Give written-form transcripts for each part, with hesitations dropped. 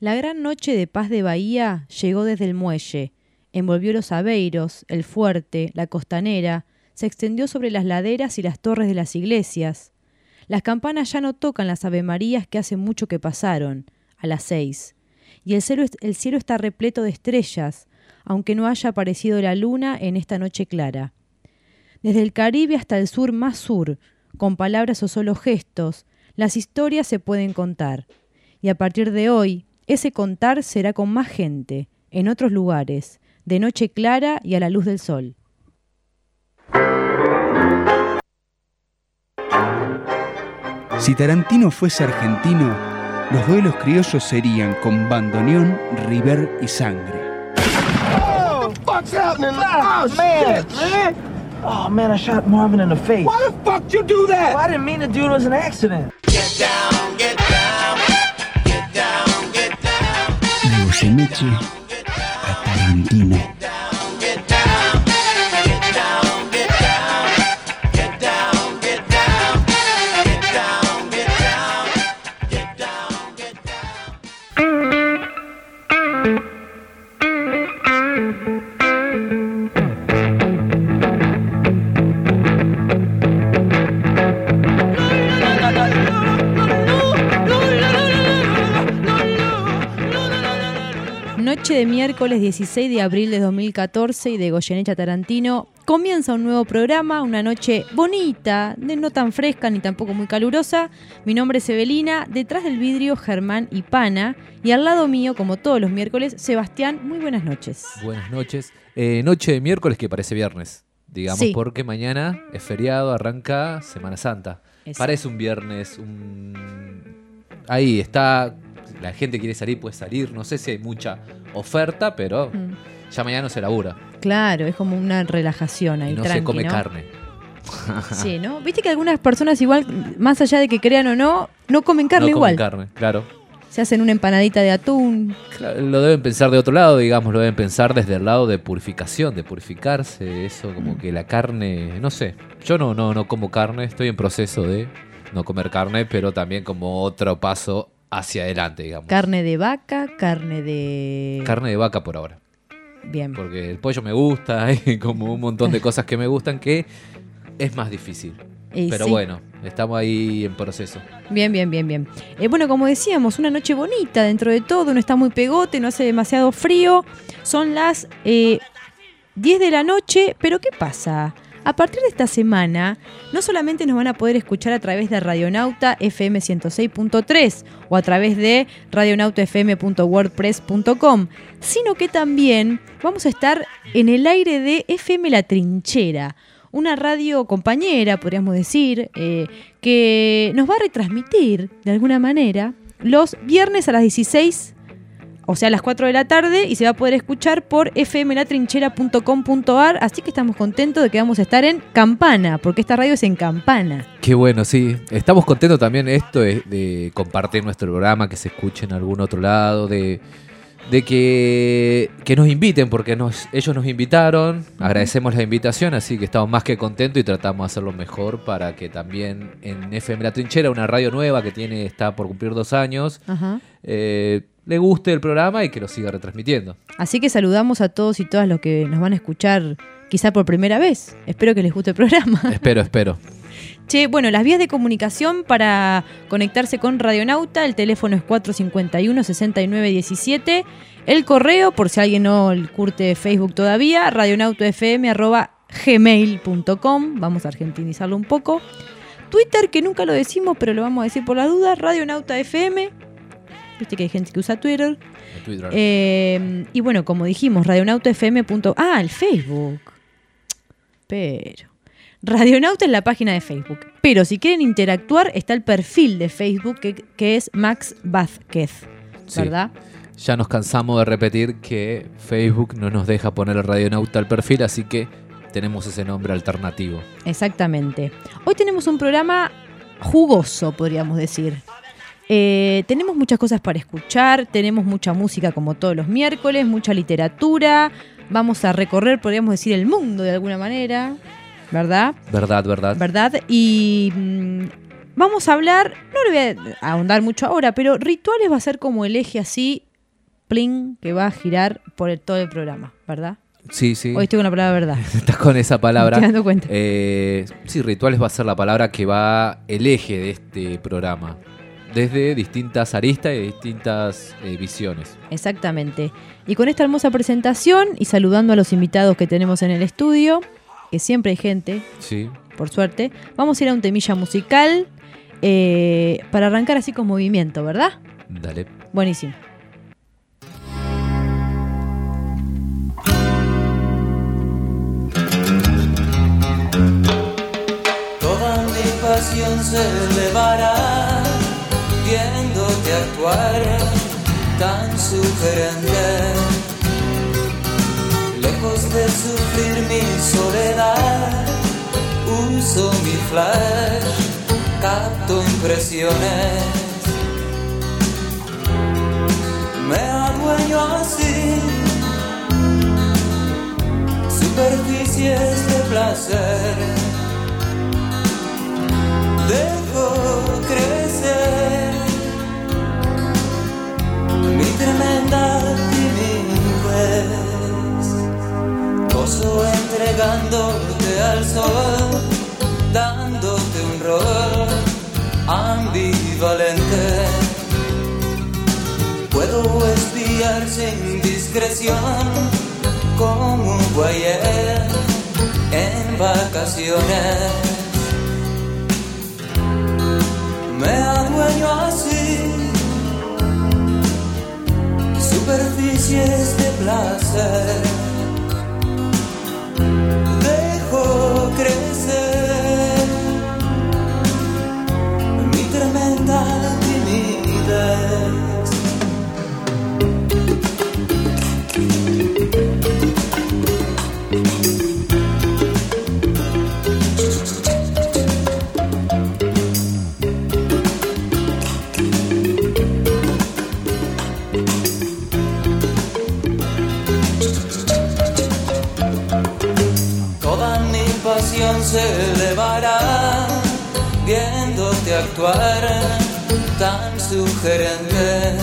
La gran noche de paz de Bahía llegó desde el muelle, envolvió los aveiros, el fuerte, la costanera, se extendió sobre las laderas y las torres de las iglesias. Las campanas ya no tocan las avemarías que hace mucho que pasaron, a las 6, y el cielo está repleto de estrellas, aunque no haya aparecido la luna en esta noche clara. Desde el Caribe hasta el sur más sur, con palabras o solo gestos, las historias se pueden contar, y a partir de hoy, ese contar será con más gente, en otros lugares, de noche clara y a la luz del sol. Si Tarantino fuese argentino, los duelos criollos serían con bandoneón, river y sangre. Oh, what the fuck's happening? Oh, man, man. Oh, man, I shot Marvin in the face. Why the fuck you do that? Well, I didn't mean to do it. It was an accident. Get down, get down, get down, get down. De Goyeneche a Tarantino. Noche de miércoles 16 de abril de 2014 y de Goyeneche a Tarantino comienza un nuevo programa, una noche bonita, no tan fresca ni tampoco muy calurosa. Mi nombre es Evelina, detrás del vidrio Germán y Pana, y al lado mío, como todos los miércoles, Sebastián. Muy buenas noches. Buenas noches. Noche de miércoles que parece viernes, digamos, sí, porque mañana es feriado, arranca Semana Santa. Exacto. Parece un viernes, ahí está, la gente quiere salir, puede salir, no sé si hay mucha oferta, pero ya mañana no se labura. Claro, es como una relajación ahí, y no tranqui, se come ¿no? Carne. Sí, ¿no? Viste que algunas personas igual, más allá de que crean o no comen carne no igual. Comen carne, claro. Se hacen una empanadita de atún. Claro, lo deben pensar de otro lado, digamos, lo deben pensar desde el lado de purificación, de purificarse, eso como que la carne, no sé. Yo no como carne, estoy en proceso de no comer carne, pero también como otro paso hacia adelante, digamos. Carne de vaca, carne de... Carne de vaca por ahora. Bien. Porque el pollo me gusta, hay como un montón de cosas que me gustan que es más difícil. Pero sí, bueno, estamos ahí en proceso. Bien. Bueno, como decíamos, una noche bonita dentro de todo, no está muy pegote, no hace demasiado frío. Son las 10 de la noche, pero ¿qué pasa? A partir de esta semana, no solamente nos van a poder escuchar a través de Radionauta FM 106.3 o a través de radionautafm.wordpress.com, sino que también vamos a estar en el aire de FM La Trinchera, una radio compañera, podríamos decir, que nos va a retransmitir de alguna manera los viernes a las 16, o sea, a las 4 de la tarde, y se va a poder escuchar por fmlatrinchera.com.ar, así que estamos contentos de que vamos a estar en Campana, porque esta radio es en Campana. Qué bueno, sí. Estamos contentos también de compartir nuestro programa, que se escuche en algún otro lado, de que nos inviten, porque ellos nos invitaron, agradecemos la invitación, así que estamos más que contentos y tratamos de hacerlo mejor para que también en FM La Trinchera, una radio nueva que está por cumplir 2 años, le guste el programa y que lo siga retransmitiendo. Así que saludamos a todos y todas los que nos van a escuchar quizá por primera vez. Espero que les guste el programa. Espero. Che, bueno, las vías de comunicación para conectarse con Radionauta, el teléfono es 451-6917, el correo, por si alguien no curte Facebook todavía, radionautafm@gmail.com, vamos a argentinizarlo un poco. Twitter, que nunca lo decimos, pero lo vamos a decir por las dudas, RadionautaFM. Viste que hay gente que usa Twitter. Y bueno, como dijimos, radionautafm. El Facebook. Pero Radionauta es la página de Facebook. Pero si quieren interactuar, está el perfil de Facebook que es Max Vázquez, ¿verdad? Sí. Ya nos cansamos de repetir que Facebook no nos deja poner el Radionauta al perfil, así que tenemos ese nombre alternativo. Exactamente. Hoy tenemos un programa jugoso, podríamos decir. Tenemos muchas cosas para escuchar, tenemos mucha música como todos los miércoles, mucha literatura, vamos a recorrer, podríamos decir, el mundo de alguna manera, ¿verdad? Verdad. Y vamos a hablar, no le voy a ahondar mucho ahora, pero rituales va a ser como el eje así pling que va a girar por todo el programa, ¿verdad? Sí, sí. Hoy estoy con la palabra verdad. Estás con esa palabra. Me estoy dando cuenta. Sí, rituales va a ser la palabra que va el eje de este programa. Desde distintas aristas y distintas visiones. Exactamente. Y con esta hermosa presentación y saludando a los invitados que tenemos en el estudio, que siempre hay gente, Sí. por suerte, vamos a ir a un temilla musical para arrancar así con movimiento, ¿verdad? Dale. Buenísimo. Toda mi pasión se elevará viéndote actuar tan sugerente. Lejos de sufrir mi soledad, uso mi flash, capto impresiones. Me adueño así superficies de placer. Dejo crecer mi tremenda timidez. Gozo entregándote al sol, dándote un rol ambivalente. Puedo espiar sin discreción como un voyeur en vacaciones. Me adueño así superficies de placer. Dejo crecer mi tremenda timidez. Se elevará viéndote actuar tan sugerente.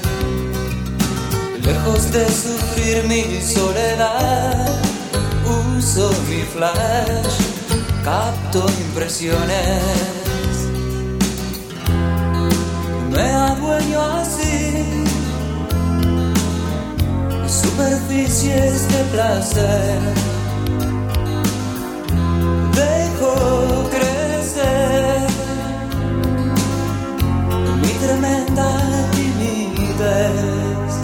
Lejos de sufrir mi soledad, uso mi flash, capto impresiones. Me adueño así superficies de placer. Dejo crecer mi tremenda timidez.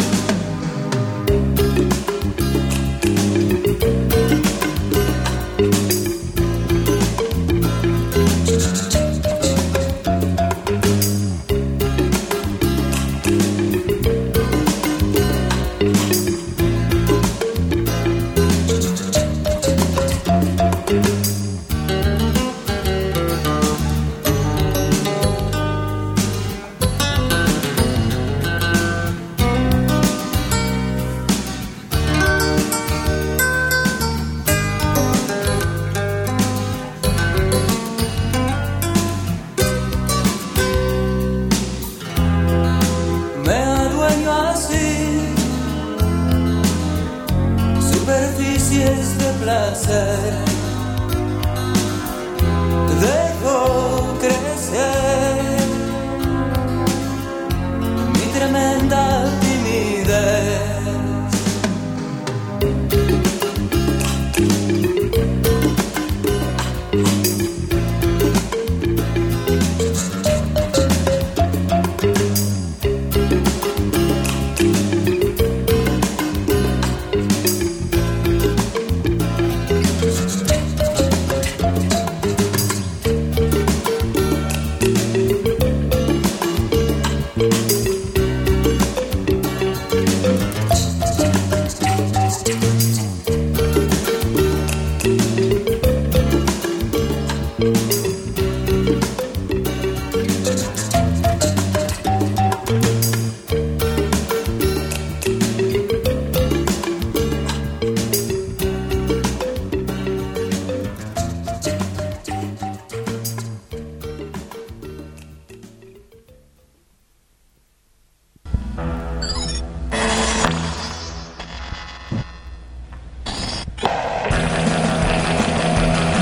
Dejo crecer mi tremenda timidez.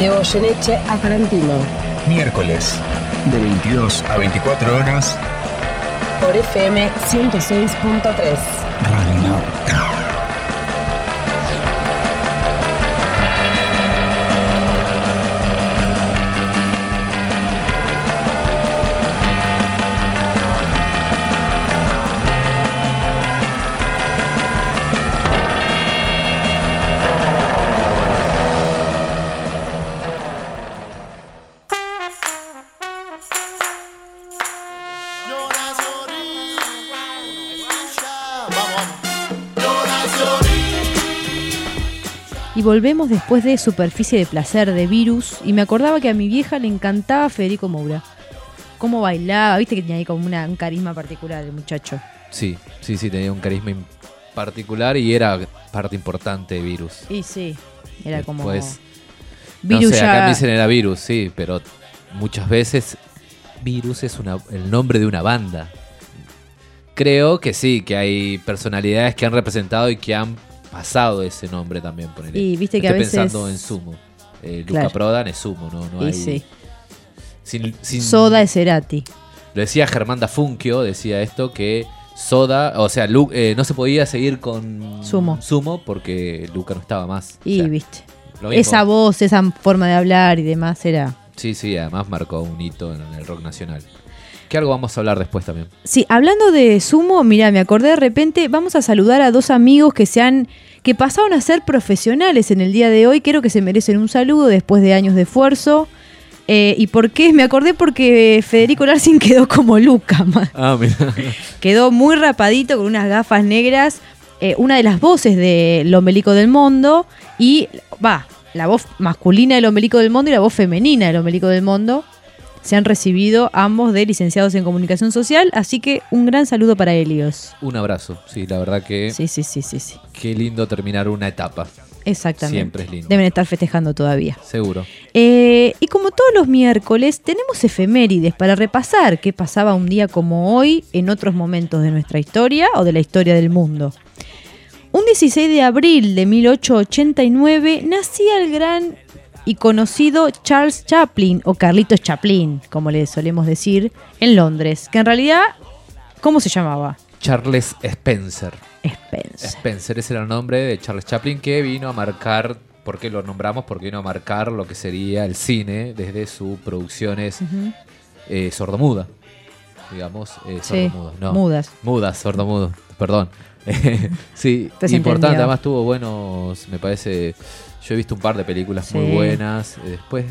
De Goyeneche a Tarantino. Miércoles, de 22 a 24 horas. Por FM 106.3. Radio Nauta. Y volvemos después de Superficie de Placer de Virus. Y me acordaba que a mi vieja le encantaba Federico Moura. Cómo bailaba, viste que tenía ahí como un carisma particular el muchacho. Sí, tenía un carisma particular y era parte importante de Virus. Y sí, era como... Después, Virus no sé, ya... acá me dicen era Virus, sí, pero muchas veces Virus es el nombre de una banda. Creo que sí, que hay personalidades que han representado y que han pasado ese nombre también. Ponele. Y viste que Estoy a veces... pensando en Sumo. Luca Claro. Prodan es Sumo, no Y hay... sí. Sin- Soda es Cerati. Lo decía Germán Dafunquio, decía esto, que Soda, o sea, no se podía seguir con Sumo porque Luca no estaba más. Y O sea, viste. lo mismo. Esa voz, esa forma de hablar y demás era... Sí, además marcó un hito en el rock nacional. Que algo vamos a hablar después también. Sí, hablando de Sumo, mirá, me acordé de repente, vamos a saludar a dos amigos que pasaron a ser profesionales en el día de hoy. Creo que se merecen un saludo después de años de esfuerzo. ¿Y por qué? Me acordé porque Federico Larsin quedó como Luca. Ah, mira. Quedó muy rapadito con unas gafas negras. Una de las voces de El Ombelico del Mundo y la voz masculina del Ombelico del Mundo y la voz femenina del Ombelico del Mundo se han recibido ambos de licenciados en comunicación social, así que un gran saludo para ellos. Un abrazo, sí, la verdad que... Sí. Qué lindo terminar una etapa. Exactamente. Siempre es lindo. Deben estar festejando todavía. Seguro. Y como todos los miércoles, tenemos efemérides para repasar qué pasaba un día como hoy en otros momentos de nuestra historia o de la historia del mundo. Un 16 de abril de 1889 nacía el gran y conocido Charles Chaplin, o Carlitos Chaplin, como le solemos decir, en Londres, que en realidad, ¿cómo se llamaba? Charles Spencer. Spencer. Ese era el nombre de Charles Chaplin, que vino a marcar, ¿por qué lo nombramos? Porque vino a marcar lo que sería el cine desde sus producciones sordomuda. Digamos, sordomudo. No, mudas. Sordomudo, perdón. Sí, Estás importante, entendido. además tuvo buenos, me parece, yo he visto un par de películas Sí. muy buenas. Después,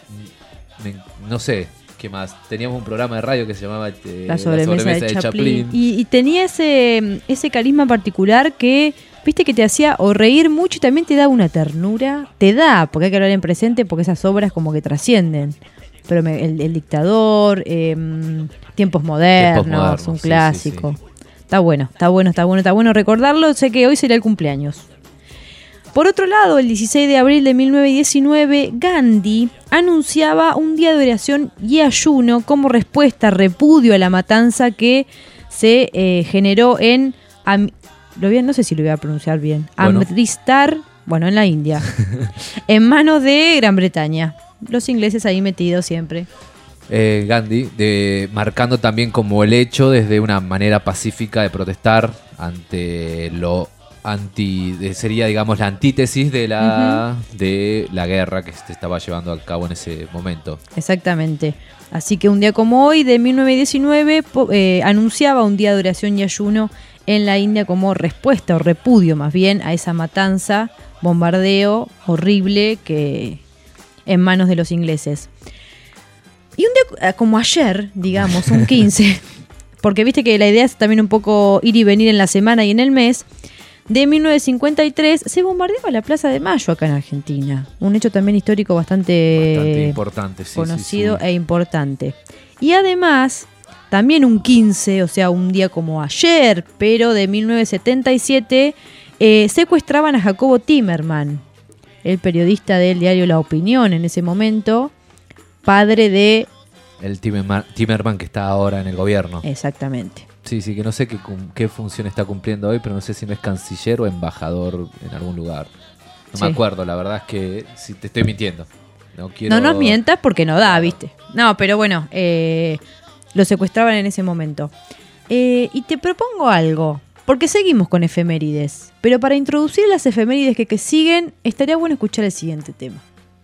no sé, ¿qué más? Teníamos un programa de radio que se llamaba La sobremesa de Chaplin. Y tenía ese carisma particular que, viste, que te hacía o reír mucho y también te daba una ternura. Te da, porque hay que hablar en presente, porque esas obras como que trascienden. Pero el Dictador, Tiempos Modernos, un sí, clásico. sí. Está bueno recordarlo. Sé que hoy sería el cumpleaños. Por otro lado, el 16 de abril de 1919, Gandhi anunciaba un día de oración y ayuno como respuesta, repudio a la matanza que se generó en... no sé si lo voy a pronunciar bien. Bueno. Amritsar, en la India, en manos de Gran Bretaña. Los ingleses ahí metidos siempre. Gandhi, marcando también como el hecho desde una manera pacífica de protestar ante lo sería, digamos, la antítesis de la guerra que se estaba llevando a cabo en ese momento. Exactamente. Así que un día como hoy, de 1919, anunciaba un día de oración y ayuno en la India como respuesta o repudio más bien a esa matanza, bombardeo horrible que en manos de los ingleses. Y un día como ayer, digamos, un 15, porque viste que la idea es también un poco ir y venir en la semana y en el mes, de 1953 se bombardeaba la Plaza de Mayo acá en Argentina. Un hecho también histórico bastante importante, sí, conocido sí. e importante. Y además, también un 15, o sea, un día como ayer, pero de 1977, secuestraban a Jacobo Timerman, el periodista del diario La Opinión en ese momento, padre de... El Timerman que está ahora en el gobierno. Exactamente. Sí, que no sé qué función está cumpliendo hoy, pero no sé si no es canciller o embajador en algún lugar. No me acuerdo, la verdad es que si te estoy mintiendo. No quiero... No nos mientas porque no da, ¿viste? No, pero bueno, lo secuestraban en ese momento. Y te propongo algo, porque seguimos con efemérides. Pero para introducir las efemérides que siguen, estaría bueno escuchar el siguiente tema.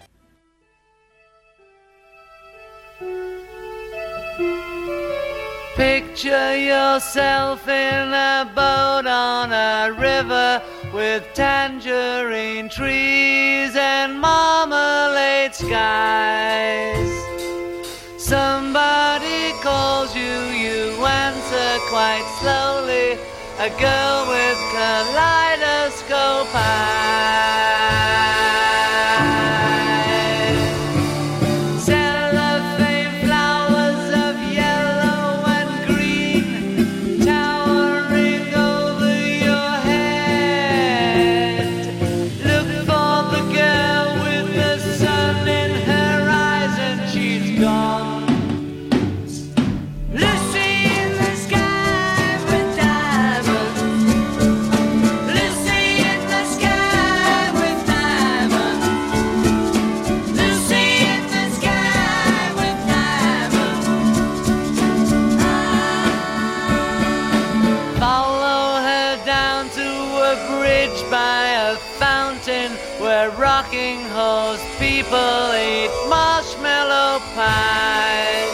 Picture yourself in a boat on a river with tangerine trees and marmalade skies. Somebody calls you, you answer quite slowly. A girl with kaleidoscope eyes. Cellophane flowers of yellow and green towering over your head. Look for the girl with the sun in her eyes and she's gone. Rocking horse people eat marshmallow pies.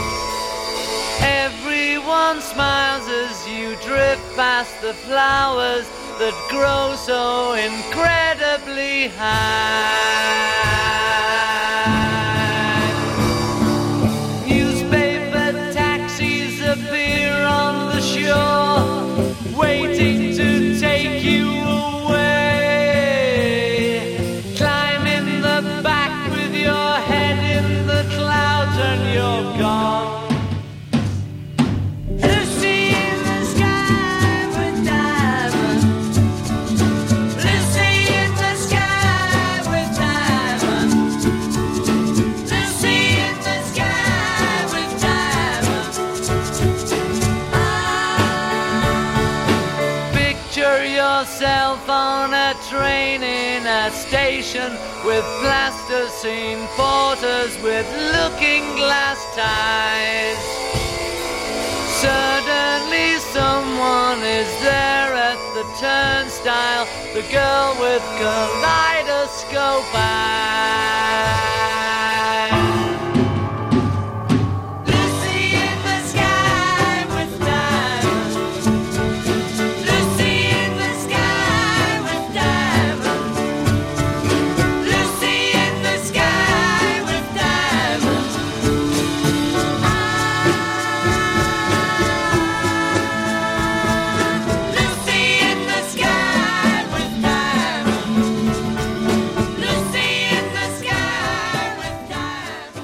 Everyone smiles as you drift past the flowers that grow so incredibly high. Newspaper taxis appear on the shore, waiting to take you away. You're gone. Lucy in the sky with diamonds. Lucy in the sky with diamonds. Lucy in the sky with diamonds. Picture yourself on a train in a station with plasticine porters with looking glass ties. Suddenly someone is there at the turnstile, the girl with kaleidoscope eyes. Lucy in the sky with diamonds. Lucy in the sky with diamonds. Lucy in the sky with diamonds. Lucy in the sky with diamonds. Lucy in the sky with diamonds.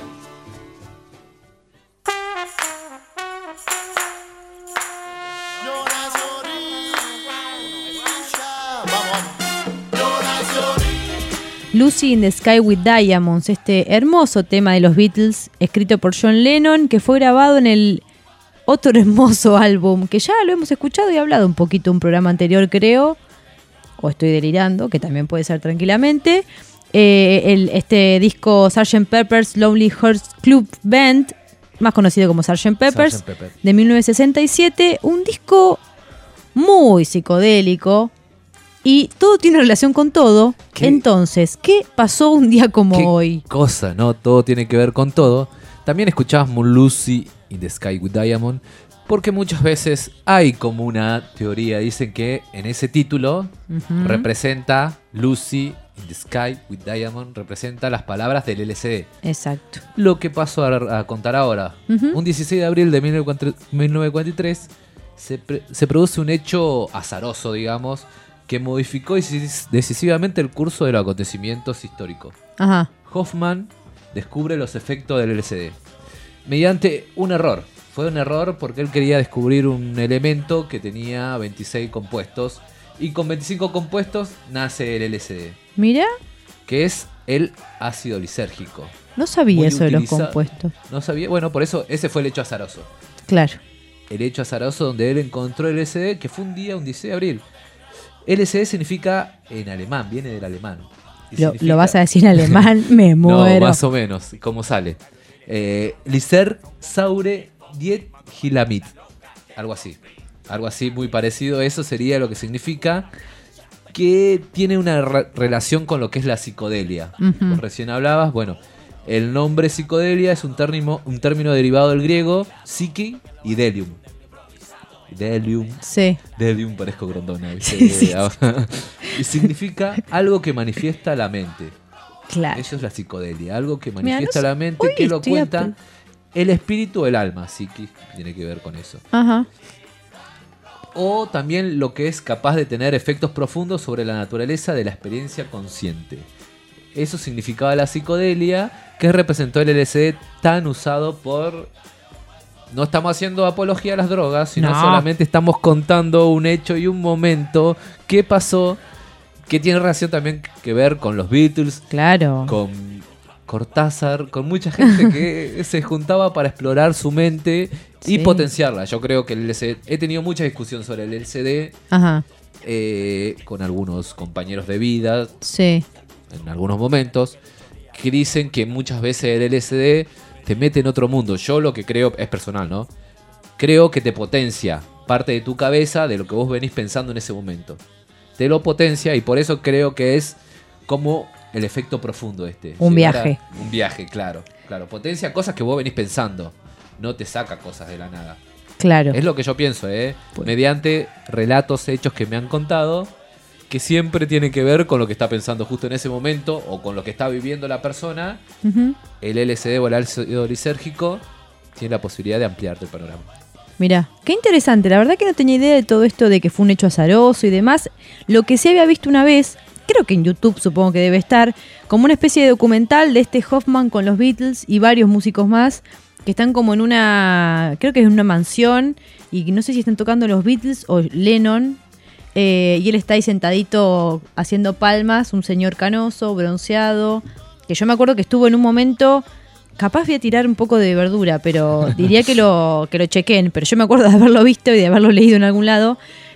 Lucy in the Sky with Diamonds, este hermoso tema de los Beatles, escrito por John Lennon, que fue grabado en el otro hermoso álbum, que ya lo hemos escuchado y hablado un poquito en un programa anterior, creo, o estoy delirando, que también puede ser tranquilamente. Este disco Sgt. Pepper's Lonely Hearts Club Band, más conocido como Sgt. Pepper's, Sgt. Pepper. de 1967, un disco muy psicodélico. Y todo tiene relación con todo. ¿Qué? Entonces, ¿qué pasó un día como Qué hoy? cosa, ¿no? Todo tiene que ver con todo. También escuchábamos Lucy in the Sky with Diamond, porque muchas veces hay como una teoría, dicen que en ese título representa Lucy in the Sky with Diamond, representa las palabras del LSD. Exacto. Lo que paso a contar ahora. Un 16 de abril de 1943 se produce un hecho azaroso, digamos, que modificó decisivamente el curso de los acontecimientos históricos. Ajá. Hoffman descubre los efectos del LSD mediante un error. Fue un error porque él quería descubrir un elemento que tenía 26 compuestos y con 25 compuestos nace el LSD, Mira, que es el ácido lisérgico. no sabía Muy eso de los utilizado. compuestos. No sabía, bueno, por eso ese fue el hecho azaroso. Claro. El hecho azaroso donde él encontró el LSD, que fue un 16 de abril. LSD significa en alemán, viene del alemán. Lo vas a decir en alemán, me muero. No, más o menos, ¿cómo sale? Lyser Saure Diet Hilamit. Algo así muy parecido. Eso sería lo que significa que tiene una relación con lo que es la psicodelia. Vos recién hablabas, bueno, el nombre psicodelia es un término derivado del griego psique y delium. Sí. Delium, parezco Grondona, ¿viste? Sí. Y significa algo que manifiesta la mente. Claro. Eso es la psicodelia, algo que manifiesta Mirá, la mente, hoy que lo estoy cuenta el espíritu o el alma, psique, tiene que ver con eso. Ajá. O también lo que es capaz de tener efectos profundos sobre la naturaleza de la experiencia consciente. Eso significaba la psicodelia, que representó el LSD tan usado por... No estamos haciendo apología a las drogas, sino solamente estamos contando un hecho y un momento que pasó, que tiene relación también que ver con los Beatles, Claro. con Cortázar, con mucha gente que se juntaba para explorar su mente y Sí. potenciarla. Yo creo que el LSD... He tenido mucha discusión sobre el LSD Ajá. con algunos compañeros de vida, Sí. en algunos momentos, que dicen que muchas veces el LSD te mete en otro mundo. Yo lo que creo, es personal, ¿no? Creo que te potencia parte de tu cabeza de lo que vos venís pensando en ese momento. Te lo potencia y por eso creo que es como el efecto profundo este. Un Llegar viaje. Un viaje, claro. Claro, potencia cosas que vos venís pensando. No te saca cosas de la nada. Claro. Es lo que yo pienso, Pues- mediante relatos, hechos que me han contado, que siempre tienen que ver con lo que está pensando justo en ese momento o con lo que está viviendo la persona. Ujú. El LSD o el ácido lisérgico tiene la posibilidad de ampliarte el panorama. Mirá, qué interesante. La verdad que no tenía idea de todo esto de que fue un hecho azaroso y demás. Lo que sí había visto una vez, creo que en YouTube supongo que debe estar, como una especie de documental de este Hoffman con los Beatles y varios músicos más que están como en una, creo que es una mansión y no sé si están tocando los Beatles o Lennon. Y él está ahí sentadito haciendo palmas, un señor canoso, bronceado, que yo me acuerdo que estuvo en un momento, capaz voy a tirar un poco de verdura, pero diría que lo chequen, pero yo me acuerdo de haberlo visto y de haberlo leído en algún lado,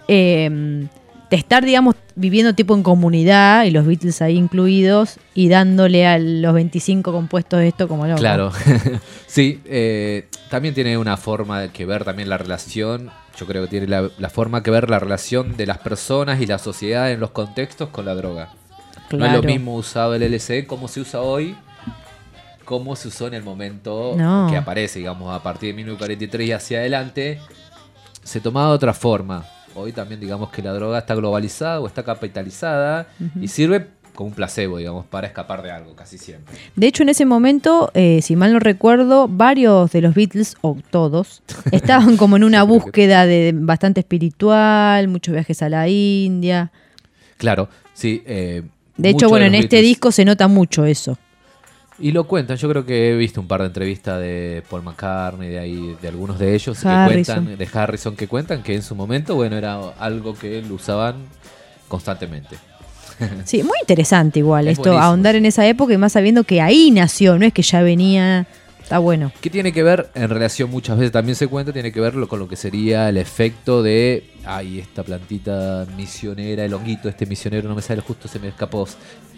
de estar, digamos, viviendo tipo en comunidad y los Beatles ahí incluidos y dándole a los 25 compuestos esto como loco. Claro, sí, también tiene una forma que ver también la relación. Yo creo que tiene la forma que ver la relación de las personas y la sociedad en los contextos con la droga. No es lo mismo usado el LSD como se usa hoy, como se usó en el momento que aparece, digamos, a partir de 1943 y hacia adelante, se tomaba de otra forma. Hoy también digamos que la droga está globalizada o está capitalizada y sirve como un placebo, digamos, para escapar de algo, casi siempre. De hecho, en ese momento, si mal no recuerdo, varios de los Beatles, o todos, estaban como en una Yo creo búsqueda de bastante espiritual, muchos viajes a la India. Claro, sí. De hecho, bueno, en este disco se nota mucho eso. Y lo cuentan, yo creo que he visto un par de entrevistas de Paul McCartney, de algunos de ellos, Harrison. que cuentan, de Harrison, que cuentan que en su momento, bueno, era algo que lo usaban constantemente. Sí, muy interesante igual Es esto, buenísimo, ahondar sí. en esa época y más sabiendo que ahí nació, no es que ya venía, está bueno. ¿Qué tiene que ver? En relación muchas veces también se cuenta, tiene que ver con lo que sería el efecto de, ay, esta plantita misionera, el honguito, este misionero, no me sale justo, se me escapó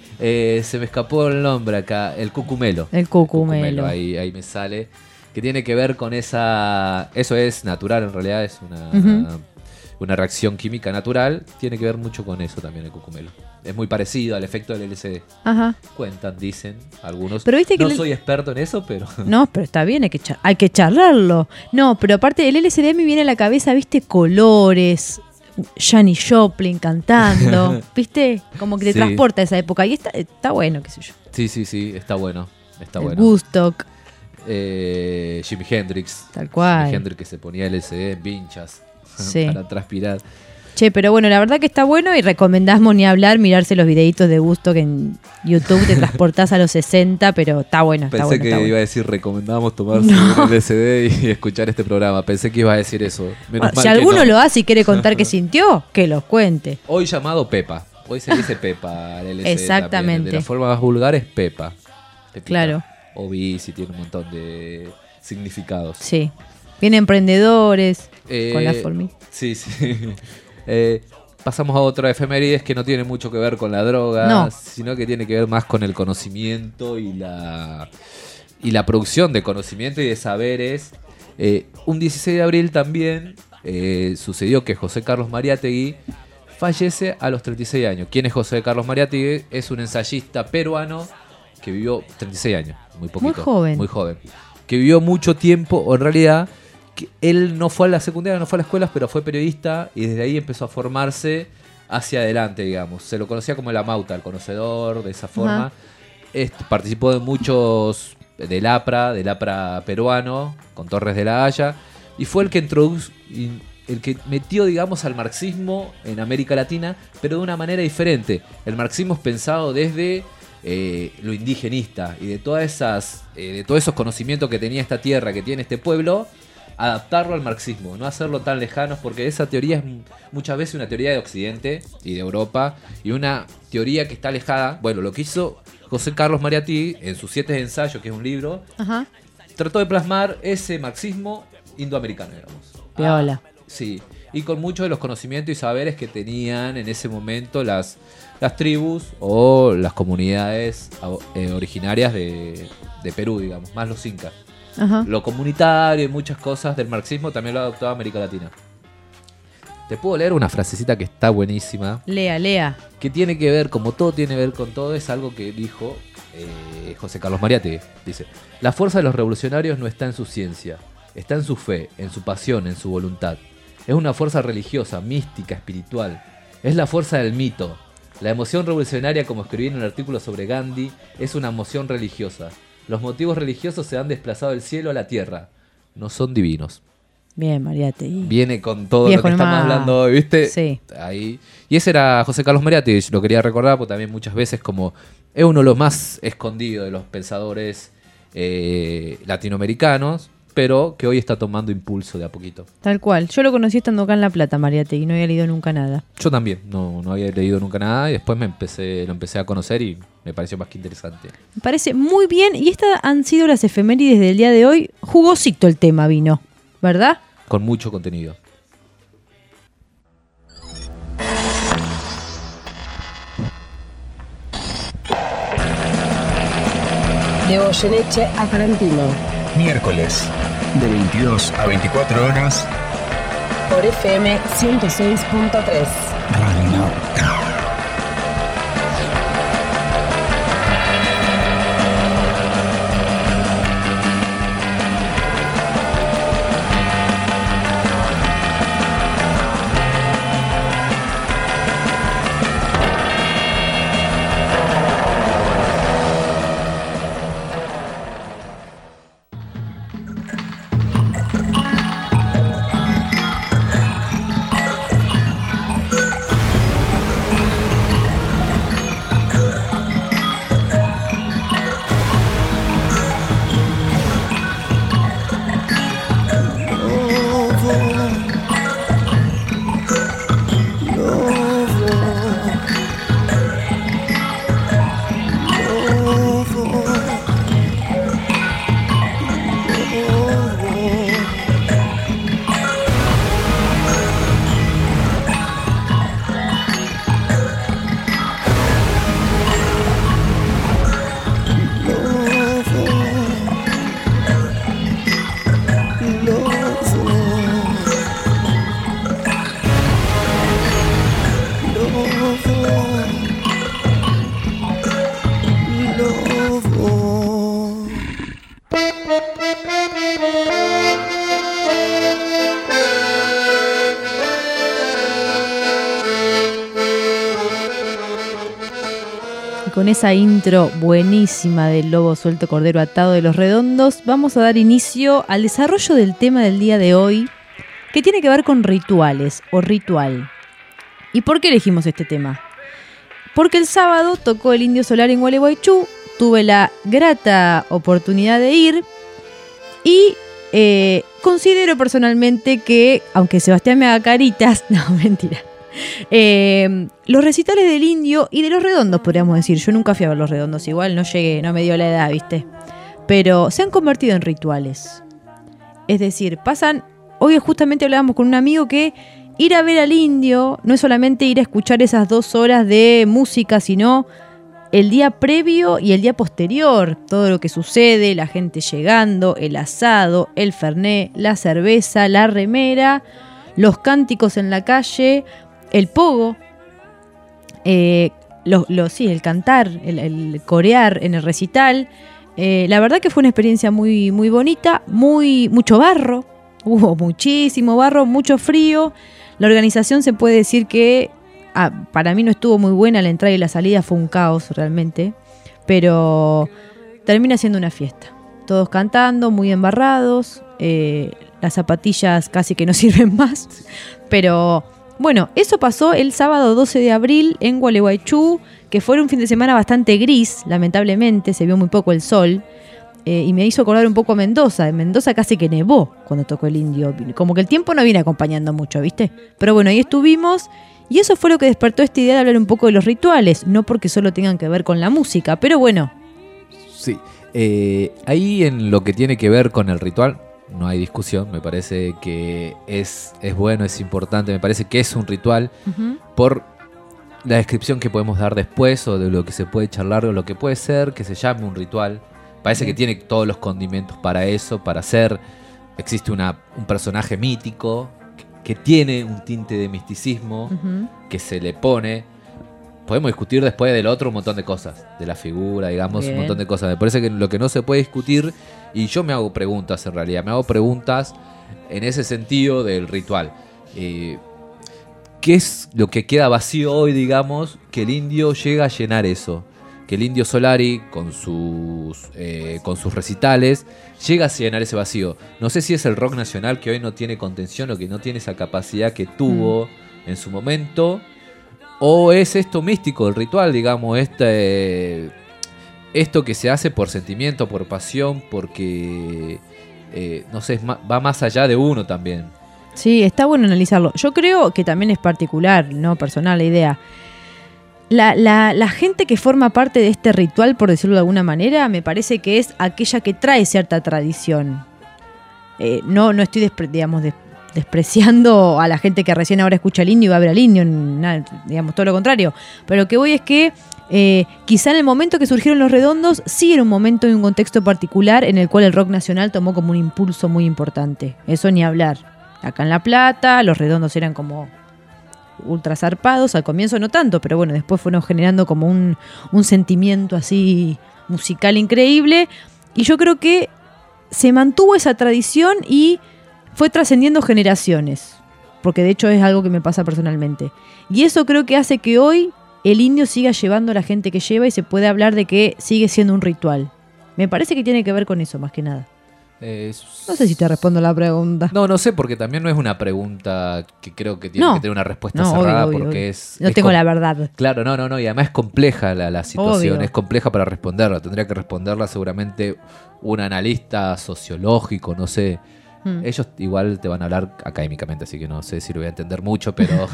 el nombre acá, el cucumelo. El cucumelo. Ahí me sale. Que tiene que ver con esa... Eso es natural, en realidad es una reacción química natural. Tiene que ver mucho con eso también el cucumelo. Es muy parecido al efecto del LSD. Ajá. Cuentan, dicen algunos. Pero viste que no el- soy experto en eso, pero... No, pero está bien, hay que charlarlo. No, pero aparte del LSD me viene a la cabeza, viste, colores, Janis Joplin cantando, viste, como que te Sí. transporta a esa época. Y está bueno, qué sé yo. Sí, está bueno. Está El bueno. Woodstock, Jimi Hendrix. Tal cual. Jimi Hendrix que se ponía LSD en vinchas Sí. para transpirar. Che, pero bueno, la verdad que está bueno y recomendamos ni hablar, mirarse los videitos de Woodstock en YouTube, te transportás a los 60, pero está bueno, está Pensé bueno. que está bueno. iba a decir recomendábamos tomarse No. un LSD y escuchar este programa. Pensé que iba a decir eso. Menos Bueno, mal si que alguno no. lo hace y quiere contar qué sintió, que los cuente. Hoy llamado Pepa. Hoy se dice Pepa al LSD. Exactamente. También. De la forma más vulgar es Pepa. Pepita. Claro. O bici, tiene un montón de significados. Sí. Vienen emprendedores con la Eh, formita. Sí. pasamos a otra efemérides que no tiene mucho que ver con la droga, No. sino que tiene que ver más con el conocimiento y la producción de conocimiento y de saberes. Un 16 de abril también sucedió que José Carlos Mariátegui fallece a los 36 años. ¿Quién es José Carlos Mariátegui? Es un ensayista peruano que vivió 36 años, muy poquito. Muy joven. Que vivió mucho tiempo, o en realidad, que él no fue a la secundaria, no fue a la escuela, pero fue periodista y desde ahí empezó a formarse hacia adelante, digamos. Se lo conocía como el amauta, el conocedor, de esa forma. Participó de muchos del APRA peruano, con Torres de la Haya, y fue el que el que metió, digamos, al marxismo en América Latina, pero de una manera diferente. El marxismo es pensado desde lo indigenista y de todas esas, de todos esos conocimientos que tenía esta tierra, que tiene este pueblo, adaptarlo al marxismo, no hacerlo tan lejanos, porque esa teoría es muchas veces una teoría de Occidente y de Europa, y una teoría que está alejada. Bueno, lo que hizo José Carlos Mariátegui en sus 7 ensayos, que es un libro, trató de plasmar ese marxismo indoamericano, digamos. Piola. Sí, y con muchos de los conocimientos y saberes que tenían en ese momento las tribus o las comunidades originarias de Perú, digamos, más los incas. Lo comunitario y muchas cosas del marxismo también lo adoptó América Latina. Te puedo leer una frasecita que está buenísima. Lea. Que tiene que ver, como todo tiene que ver con todo, es algo que dijo José Carlos Mariátegui. Dice: la fuerza de los revolucionarios no está en su ciencia, está en su fe, en su pasión, en su voluntad. Es una fuerza religiosa, mística, espiritual. Es la fuerza del mito. La emoción revolucionaria, como escribí en un artículo sobre Gandhi, es una emoción religiosa. Los motivos religiosos se han desplazado del cielo a la tierra. No son divinos. Bien, Mariátegui. Viene con todo Viejo lo que estamos hablando hoy, ¿viste? Sí. Ahí. Y ese era José Carlos Mariátegui. Lo quería recordar porque también muchas veces como es uno de los más escondidos de los pensadores latinoamericanos, pero que hoy está tomando impulso de a poquito. Tal cual. Yo lo conocí estando acá en La Plata, Mariátegui, no había leído nunca nada. Yo también, no había leído nunca nada y después lo empecé a conocer y me pareció más que interesante. Me parece muy bien, y estas han sido las efemérides del día de hoy. Jugosito el tema vino, ¿verdad? Con mucho contenido. De Goyeneche a Tarantino. Miércoles, de 22 a 24 horas, Por FM 106.3. Radionauta. Con esa intro buenísima del lobo suelto, cordero atado de Los Redondos, vamos a dar inicio al desarrollo del tema del día de hoy, que tiene que ver con rituales o ritual. ¿Y por qué elegimos este tema? Porque el sábado tocó el Indio Solari en Gualeguaychú, tuve la grata oportunidad de ir y considero personalmente que, aunque Sebastián me haga caritas, no, mentira. Los recitales del Indio y de Los Redondos, podríamos decir. Yo nunca fui a ver Los Redondos, igual no llegué, no me dio la edad, ¿viste? Pero se han convertido en rituales. Es decir, pasan. Hoy justamente hablábamos con un amigo que ir a ver al indio no es solamente ir a escuchar esas 2 horas de música, sino el día previo y el día posterior, todo lo que sucede, la gente llegando, el asado, el fernet, la cerveza, la remera, los cánticos en la calle, el pogo, el cantar, el corear en el recital. La verdad que fue una experiencia muy, muy bonita, mucho barro, hubo muchísimo barro, mucho frío. La organización se puede decir que para mí no estuvo muy buena, la entrada y la salida fue un caos realmente, pero termina siendo una fiesta. Todos cantando, muy embarrados, las zapatillas casi que no sirven más, pero bueno, eso pasó el sábado 12 de abril en Gualeguaychú, que fue un fin de semana bastante gris, lamentablemente, se vio muy poco el sol, y me hizo acordar un poco a Mendoza. En Mendoza casi que nevó cuando tocó el indio, como que el tiempo no viene acompañando mucho, ¿viste? Pero bueno, ahí estuvimos. Y eso fue lo que despertó esta idea de hablar un poco de los rituales, no porque solo tengan que ver con la música, pero bueno. Sí, ahí en lo que tiene que ver con el ritual, no hay discusión, me parece que es bueno, es importante, me parece que es un ritual por la descripción que podemos dar después o de lo que se puede charlar o lo que puede ser que se llame un ritual. Parece que tiene todos los condimentos para eso, para hacer. Existe un personaje mítico que tiene un tinte de misticismo que se le pone. Podemos discutir después del otro un montón de cosas, de la figura, digamos, un montón de cosas. Me parece que lo que no se puede discutir, y yo me hago preguntas en realidad, me hago preguntas en ese sentido del ritual. ¿Qué es lo que queda vacío hoy, digamos, que el indio llega a llenar eso? Que el Indio Solari, con sus recitales, llega a llenar ese vacío. No sé si es el rock nacional que hoy no tiene contención o que no tiene esa capacidad que tuvo en su momento, o es esto místico, el ritual, digamos, esto que se hace por sentimiento, por pasión, porque, no sé, va más allá de uno también. Sí, está bueno analizarlo. Yo creo que también es particular, no personal la idea. La gente que forma parte de este ritual, por decirlo de alguna manera, me parece que es aquella que trae cierta tradición. No estoy despreciando a la gente que recién ahora escucha al indio y va a ver al indio, nada, digamos, todo lo contrario. Pero lo que voy es que quizá en el momento que surgieron los redondos, sí era un momento y un contexto particular en el cual el rock nacional tomó como un impulso muy importante. Eso ni hablar. Acá en La Plata, los redondos eran como ultra zarpados, al comienzo no tanto, pero bueno, después fueron generando como un sentimiento así musical increíble, y yo creo que se mantuvo esa tradición y fue trascendiendo generaciones, porque de hecho es algo que me pasa personalmente, y eso creo que hace que hoy el indio siga llevando a la gente que lleva y se puede hablar de que sigue siendo un ritual. Me parece que tiene que ver con eso más que nada. No sé si te respondo la pregunta. No sé, porque también no es una pregunta que creo que tiene que tener una respuesta cerrada, obvio, porque obvio. No tengo la verdad. Claro, no, y además es compleja la situación, Obvio. Es compleja para responderla. Tendría que responderla seguramente un analista sociológico, no sé. Ellos igual te van a hablar académicamente, así que no sé si lo voy a entender mucho, pero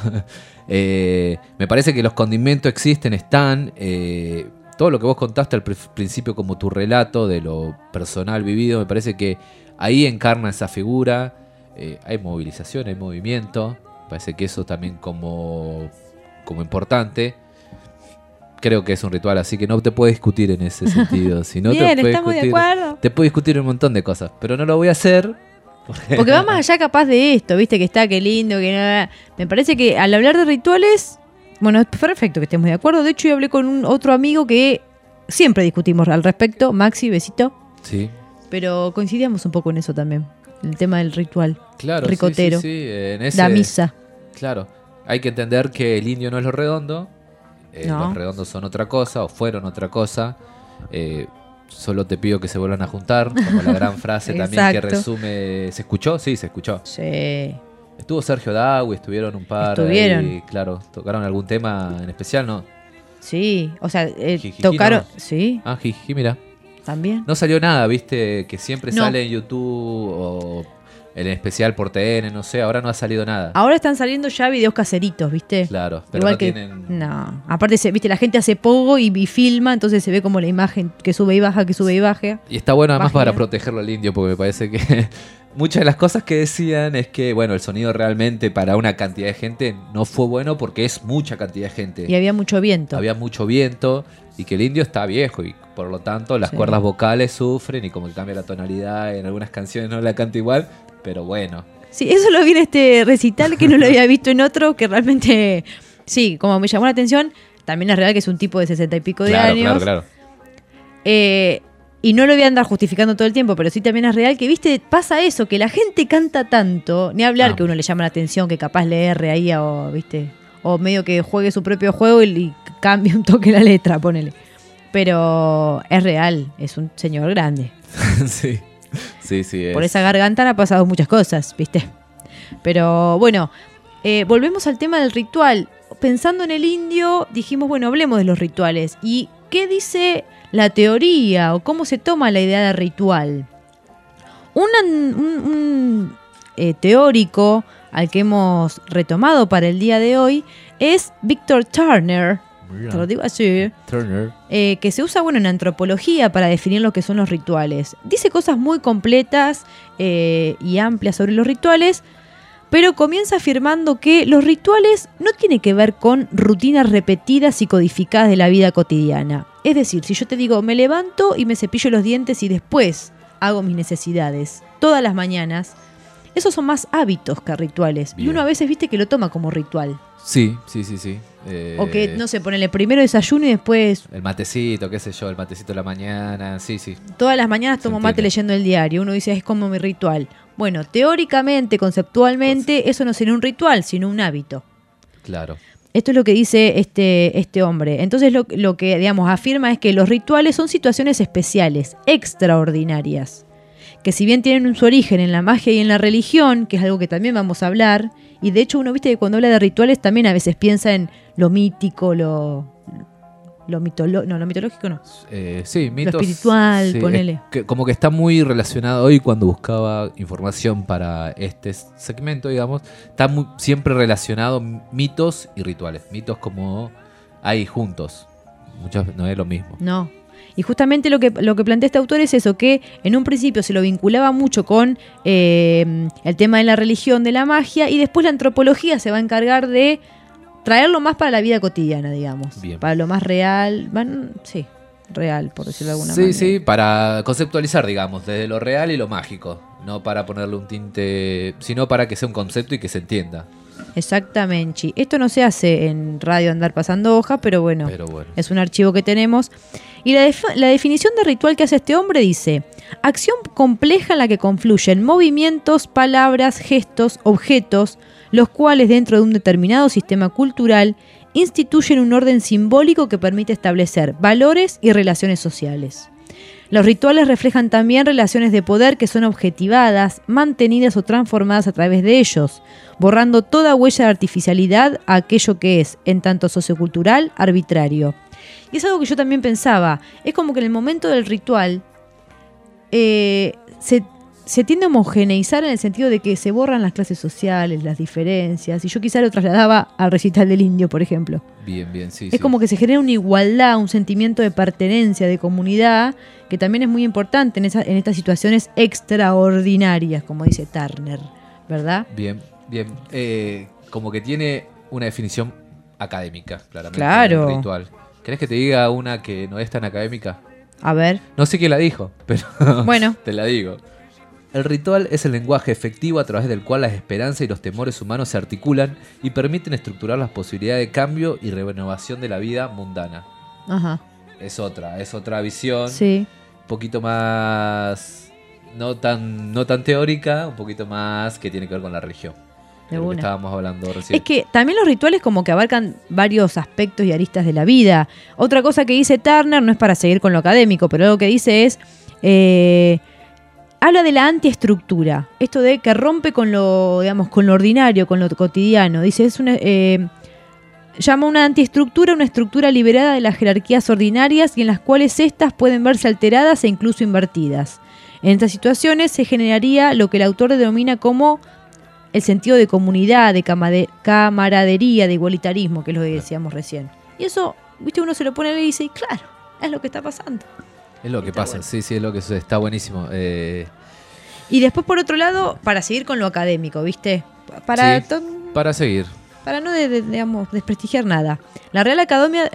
me parece que los condimentos existen, están. Todo lo que vos contaste al principio como tu relato de lo personal vivido, me parece que ahí encarna esa figura. Hay movilización, hay movimiento. Me parece que eso también como importante. Creo que es un ritual, así que no te puedo discutir en ese sentido. Si no, Bien, te estamos de acuerdo. Te puedo discutir un montón de cosas, pero no lo voy a hacer. Porque va más allá capaz de esto, viste, que está, qué lindo, que nada. Me parece que al hablar de rituales, bueno, es perfecto que estemos de acuerdo. De hecho, yo hablé con otro amigo que siempre discutimos al respecto. Maxi, besito. Sí. Pero coincidíamos un poco en eso también. El tema del ritual. Claro, ricotero. Sí. La misa. Claro. Hay que entender que el indio no es lo redondo. No. Los redondos son otra cosa, o fueron otra cosa. Solo te pido que se vuelvan a juntar. Como la gran frase también que resume. ¿Se escuchó? Sí, se escuchó. Sí. Estuvo Sergio Dagui, estuvieron un par. Estuvieron. Ahí, claro, ¿tocaron algún tema en especial? ¿No? Sí, o sea, Jijiji, tocaron. ¿no? Sí. Ah, jiji, mira. También. No salió nada, viste, que siempre No. sale en YouTube o en especial por TN, no sé, ahora no ha salido nada. Ahora están saliendo ya videos caseritos, ¿viste? Claro, pero Igual no que tienen. no, aparte viste, la gente hace poco y filma, entonces se ve como la imagen que sube y baja, que sube y baja. Y está bueno además Página. para protegerlo al indio, porque me parece que muchas de las cosas que decían es que, bueno, el sonido realmente para una cantidad de gente no fue bueno porque es mucha cantidad de gente. Y había mucho viento. Había mucho viento y que el indio está viejo y por lo tanto las cuerdas vocales sufren y como que cambia la tonalidad, en algunas canciones no la canta igual, pero bueno. Sí, eso lo vi en este recital que no lo había visto en otro, que realmente, sí, como me llamó la atención, también es real que es un tipo de 60 y pico de años. Claro. Y no lo voy a andar justificando todo el tiempo, pero sí también es real que, viste, pasa eso, que la gente canta tanto, ni hablar que uno le llama la atención, que capaz le erre ahí o, viste, o medio que juegue su propio juego y cambie un toque la letra, ponele. Pero es real, es un señor grande. Sí. Por esa garganta han pasado muchas cosas, viste. Pero bueno, volvemos al tema del ritual. Pensando en el indio, dijimos, bueno, hablemos de los rituales. ¿Y qué dice la teoría o cómo se toma la idea de ritual? Un teórico al que hemos retomado para el día de hoy es Victor Turner. Te lo digo así. Turner. Que se usa, bueno, en antropología para definir lo que son los rituales. Dice cosas muy completas y amplias sobre los rituales, pero comienza afirmando que los rituales no tienen que ver con rutinas repetidas y codificadas de la vida cotidiana. Es decir, si yo te digo, me levanto y me cepillo los dientes y después hago mis necesidades todas las mañanas, esos son más hábitos que rituales. Bien. Y uno a veces, viste, que lo toma como ritual. Sí. O que, no sé, ponele primero desayuno y después... El matecito, qué sé yo, el matecito de la mañana, sí. Todas las mañanas tomo mate leyendo el diario. Uno dice, es como mi ritual. Bueno, teóricamente, conceptualmente, eso no sería un ritual, sino un hábito. Claro. Esto es lo que dice este hombre. Entonces lo que, digamos, afirma es que los rituales son situaciones especiales, extraordinarias, que si bien tienen su origen en la magia y en la religión, que es algo que también vamos a hablar, y de hecho uno, viste, que cuando habla de rituales también a veces piensa en lo mítico, lo mitológico no. Sí, mitos. Lo espiritual, sí, ponele. Como que está muy relacionado hoy cuando buscaba información para este segmento, digamos, está siempre relacionado mitos y rituales. Mitos como hay juntos. Muchas no es lo mismo. No. Y justamente lo que plantea este autor es eso, que en un principio se lo vinculaba mucho con el tema de la religión, de la magia, y después la antropología se va a encargar de traerlo más para la vida cotidiana, digamos. Bien. Para lo más real, sí, real, por decirlo de alguna manera. Sí, para conceptualizar, digamos, desde lo real y lo mágico. No para ponerle un tinte, sino para que sea un concepto y que se entienda. Exactamente. Esto no se hace en radio andar pasando hoja, pero bueno, es un archivo que tenemos. Y la definición de ritual que hace este hombre dice: acción compleja en la que confluyen movimientos, palabras, gestos, objetos, los cuales dentro de un determinado sistema cultural instituyen un orden simbólico que permite establecer valores y relaciones sociales. Los rituales reflejan también relaciones de poder que son objetivadas, mantenidas o transformadas a través de ellos, borrando toda huella de artificialidad a aquello que es, en tanto sociocultural, arbitrario. Y es algo que yo también pensaba, es como que en el momento del ritual se tiende a homogeneizar en el sentido de que se borran las clases sociales, las diferencias, y yo quizá lo trasladaba al recital del indio, por ejemplo. Bien, sí. Es como que se genera una igualdad, un sentimiento de pertenencia, de comunidad, que también es muy importante en estas situaciones extraordinarias, como dice Turner, ¿verdad? Bien. Como que tiene una definición académica, claramente. Claro. Del ritual. ¿Querés que te diga una que no es tan académica? A ver. No sé quién la dijo, pero bueno, te la digo. El ritual es el lenguaje efectivo a través del cual las esperanzas y los temores humanos se articulan y permiten estructurar las posibilidades de cambio y renovación de la vida mundana. Ajá. Es otra visión. Sí. Un poquito más no tan teórica, un poquito más que tiene que ver con la religión. De lo que estábamos hablando recién. Es que también los rituales como que abarcan varios aspectos y aristas de la vida. Otra cosa que dice Turner, no es para seguir con lo académico, pero lo que dice es habla de la antiestructura. Esto de que rompe con lo, digamos, con lo ordinario, con lo cotidiano. Dice, llama una antiestructura una estructura liberada de las jerarquías ordinarias y en las cuales éstas pueden verse alteradas e incluso invertidas. En estas situaciones se generaría lo que el autor denomina como el sentido de comunidad, de camaradería, de igualitarismo, que es lo que decíamos recién. Y eso, viste, uno se lo pone y dice, claro, es lo que está pasando. Es lo que pasa, bueno. Sí, es lo que está buenísimo. Y después, por otro lado, para seguir con lo académico, ¿viste? Para seguir. Para no, digamos, desprestigiar nada. La Real Academia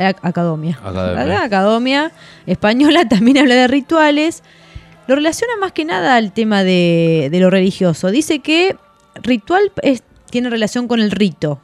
Española también habla de rituales. Lo relaciona más que nada al tema de lo religioso. Dice que ritual tiene relación con el rito.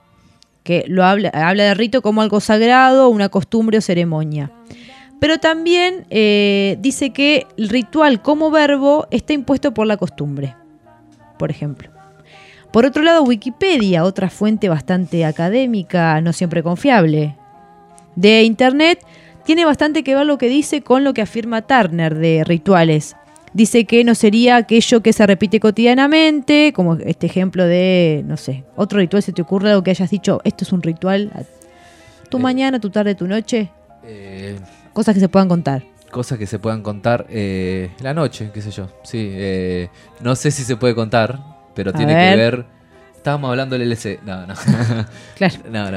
Que habla de rito como algo sagrado, una costumbre o ceremonia. Pero también dice que el ritual como verbo está impuesto por la costumbre, por ejemplo. Por otro lado, Wikipedia, otra fuente bastante académica, no siempre confiable, de Internet, tiene bastante que ver lo que dice con lo que afirma Turner de rituales. Dice que no sería aquello que se repite cotidianamente, como este ejemplo de, no sé, otro ritual, ¿se te ocurre algo que hayas dicho, esto es un ritual? ¿Tu mañana, tu tarde, tu noche? Cosas que se puedan contar. Cosas que se puedan contar. La noche, qué sé yo. Sí, no sé si se puede contar, pero tiene que ver... Estábamos hablando del LC. No. Claro.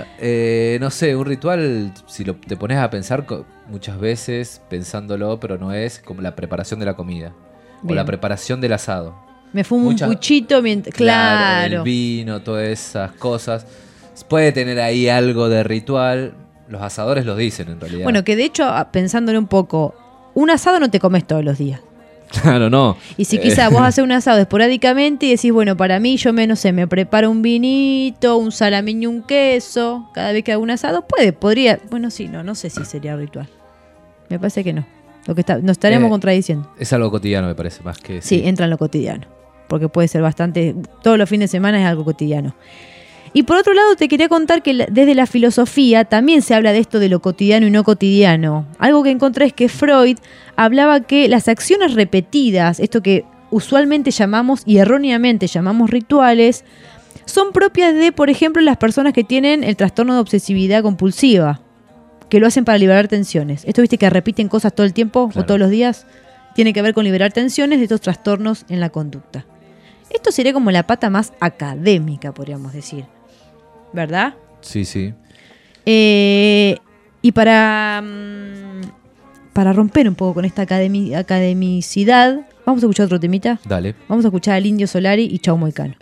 No sé, un ritual, si te pones a pensar muchas veces, pensándolo, pero no es como la preparación de la comida. Bien. O la preparación del asado. Me fumo un puchito mientras... Claro. El vino, todas esas cosas. Puede tener ahí algo de ritual. Los asadores lo dicen, en realidad. Bueno, que de hecho, pensándolo un poco, un asado no te comes todos los días. Claro, no. Y si quizás vos haces un asado esporádicamente y decís, bueno, para mí me preparo un vinito, un salamín y un queso, cada vez que hago un asado, podría, bueno, sí, no sé si sería ritual. Me parece que no. Nos estaríamos contradiciendo. Es algo cotidiano, me parece, más que... Sí, entra en lo cotidiano, porque puede ser bastante, todos los fines de semana es algo cotidiano. Y por otro lado, te quería contar que desde la filosofía también se habla de esto de lo cotidiano y no cotidiano. Algo que encontré es que Freud hablaba que las acciones repetidas, esto que usualmente llamamos y erróneamente llamamos rituales, son propias de, por ejemplo, las personas que tienen el trastorno de obsesividad compulsiva, que lo hacen para liberar tensiones. Esto, viste, que repiten cosas todo el tiempo, claro, o todos los días, tiene que ver con liberar tensiones de estos trastornos en la conducta. Esto sería como la pata más académica, podríamos decir. ¿Verdad? Sí, sí. Y para romper un poco con esta academicidad, vamos a escuchar otro temita. Dale. Vamos a escuchar al Indio Solari y Chau Moicano.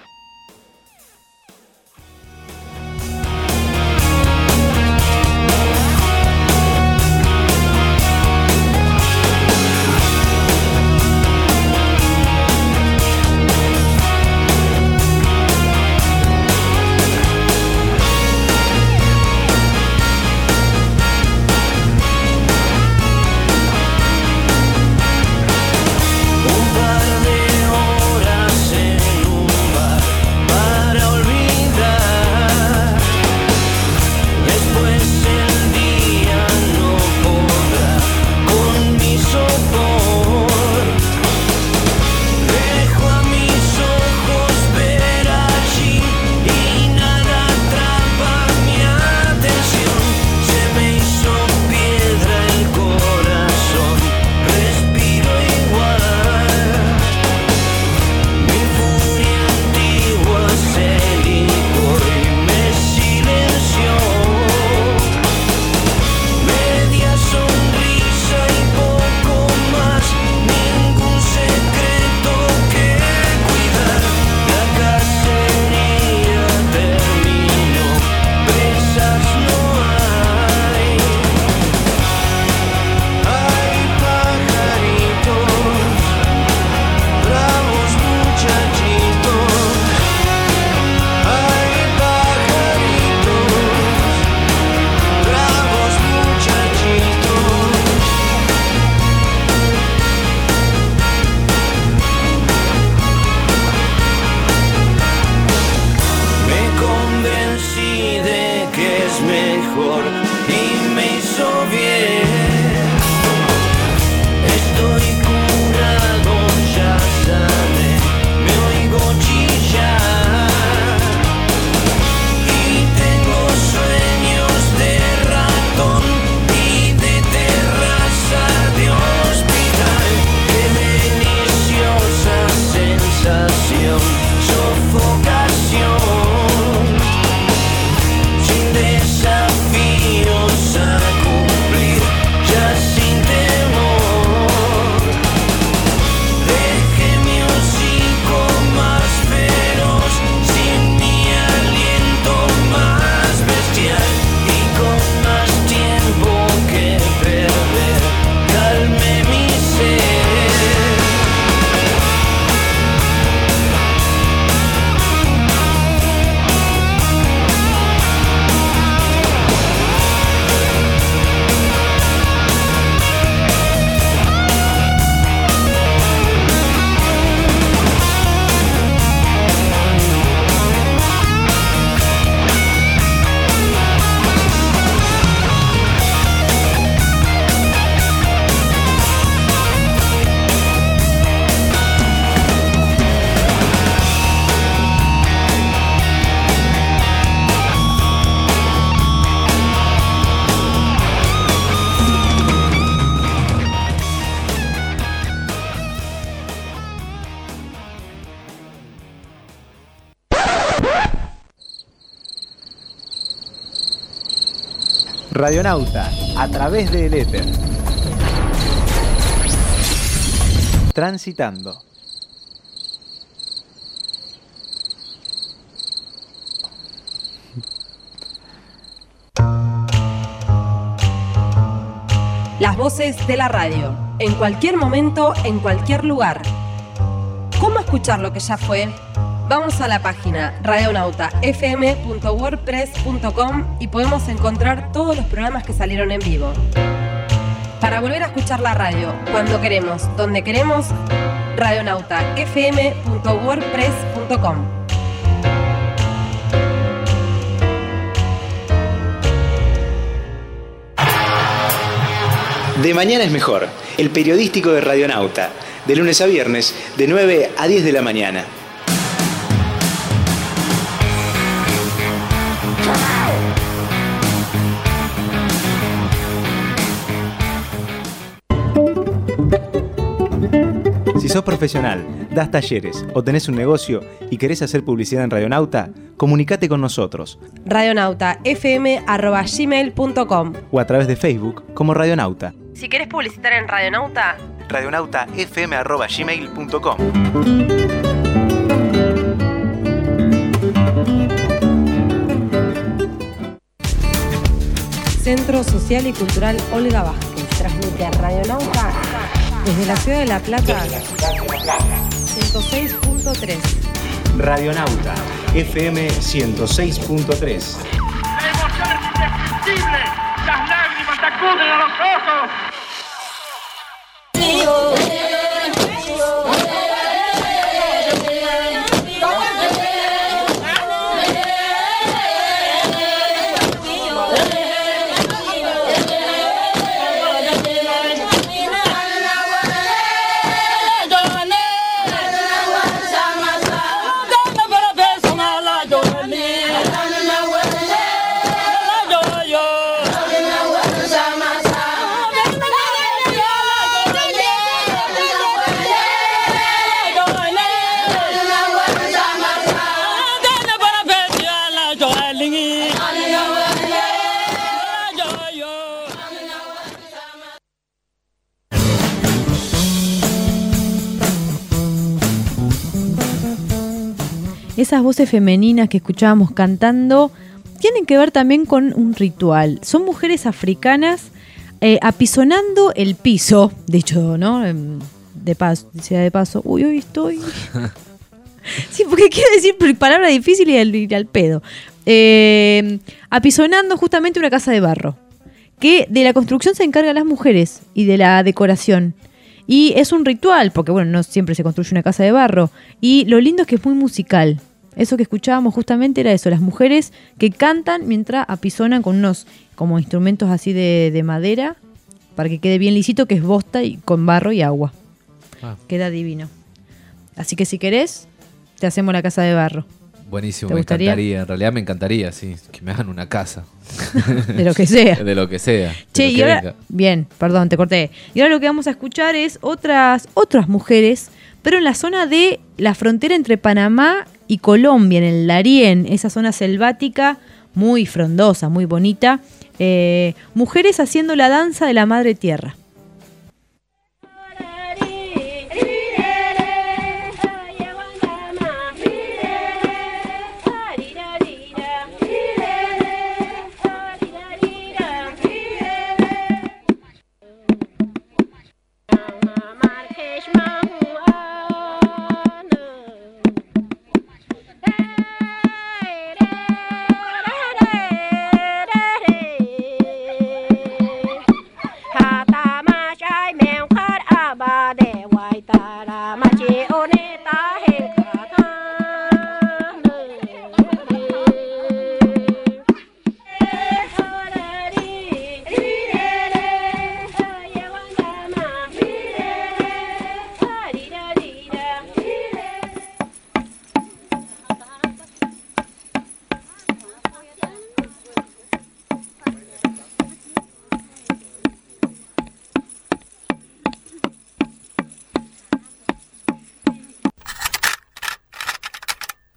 Sin desafíos a cumplir. Radionauta, a través del éter. Transitando. Las voces de la radio, en cualquier momento, en cualquier lugar. ¿Cómo escuchar lo que ya fue? Vamos a la página radionautafm.wordpress.com y podemos encontrar todos los programas que salieron en vivo. Para volver a escuchar la radio, cuando queremos, donde queremos, radionautafm.wordpress.com. De mañana es mejor, el periodístico de Radionauta, de lunes a viernes, de 9 a 10 de la mañana. Si sos profesional, das talleres o tenés un negocio y querés hacer publicidad en Radionauta, comunicate con nosotros. radionautafm@gmail.com O a través de Facebook como Radionauta. Si querés publicitar en Radionauta, radionautafm@gmail.com. Centro Social y Cultural Olga Vázquez. Transmite Radionauta desde la ciudad de La Plata, 106.3. Radionauta, FM 106.3. La emoción es indescriptible. Las lágrimas te acuden a los ojos. Esas voces femeninas que escuchábamos cantando tienen que ver también con un ritual. Son mujeres africanas apisonando el piso, dicho, ¿no? De paso. Uy, hoy estoy... Sí, porque quiero decir palabra difícil y al pedo. Apisonando justamente una casa de barro, que de la construcción se encargan las mujeres y de la decoración. Y es un ritual, porque bueno, no siempre se construye una casa de barro. Y lo lindo es que es muy musical. Eso que escuchábamos justamente era eso, las mujeres que cantan mientras apisonan con unos como instrumentos así de madera, para que quede bien lisito, que es bosta y con barro y agua. Queda divino. Así que si querés, te hacemos la casa de barro. Buenísimo, me encantaría. En realidad me encantaría, sí, que me hagan una casa. De lo que sea. De lo que sea. Che, y ahora, bien, perdón, te corté. Y ahora lo que vamos a escuchar es otras mujeres, pero en la zona de la frontera entre Panamá y Colombia, en el Darién, esa zona selvática muy frondosa, muy bonita. Mujeres haciendo la danza de la madre tierra.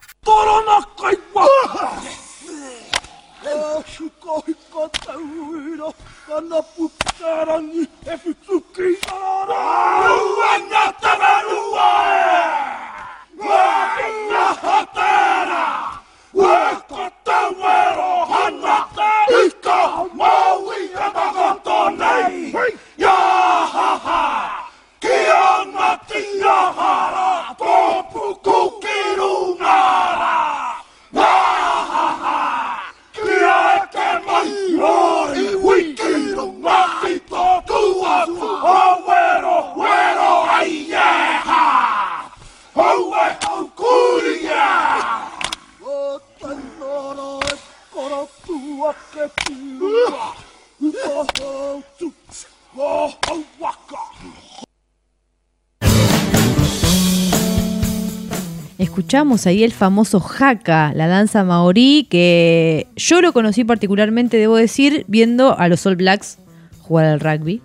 Oh, Escuchamos ahí el famoso haka, la danza maorí, que yo lo conocí particularmente, debo decir, viendo a los All Blacks jugar al rugby.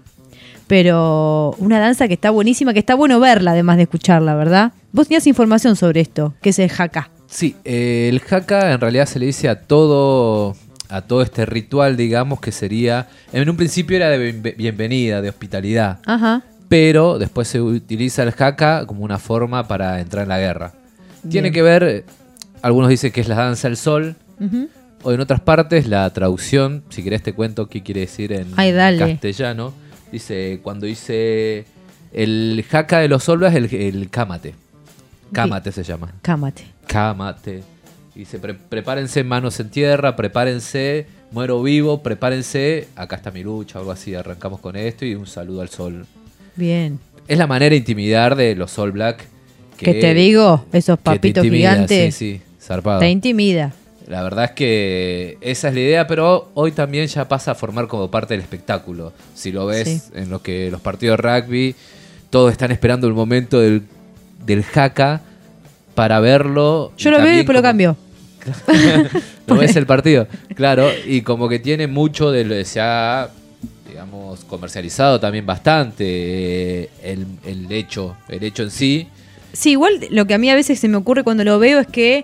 Pero una danza que está buenísima, que está bueno verla además de escucharla, ¿verdad? Vos tenías información sobre esto, ¿qué es el haka? Sí, el haka en realidad se le dice a todo este ritual, digamos, que sería, en un principio era de bienvenida, de hospitalidad. Ajá. Pero después se utiliza el haka como una forma para entrar en la guerra. Bien. Tiene que ver, algunos dicen que es la danza del sol, o en otras partes la traducción, si querés te cuento qué quiere decir en castellano. Dice, cuando dice el haka de los All Blacks, el kamate. Kamate se llama. Kamate. Dice, prepárense, manos en tierra, prepárense, muero vivo, prepárense, acá está mi lucha, algo así, arrancamos con esto y un saludo al sol. Bien. Es la manera de intimidar de los All Blacks. Que te digo, esos papitos gigantes. Sí, zarpado. Te intimida. La verdad es que esa es la idea, pero hoy también ya pasa a formar como parte del espectáculo. Si lo ves en lo que los partidos de rugby, todos están esperando el momento del haka para verlo. Yo lo veo y después lo cambio. Lo ves el partido, claro, y como que tiene mucho de lo que se ha, digamos, comercializado también bastante el hecho en sí. Sí, igual lo que a mí a veces se me ocurre cuando lo veo es que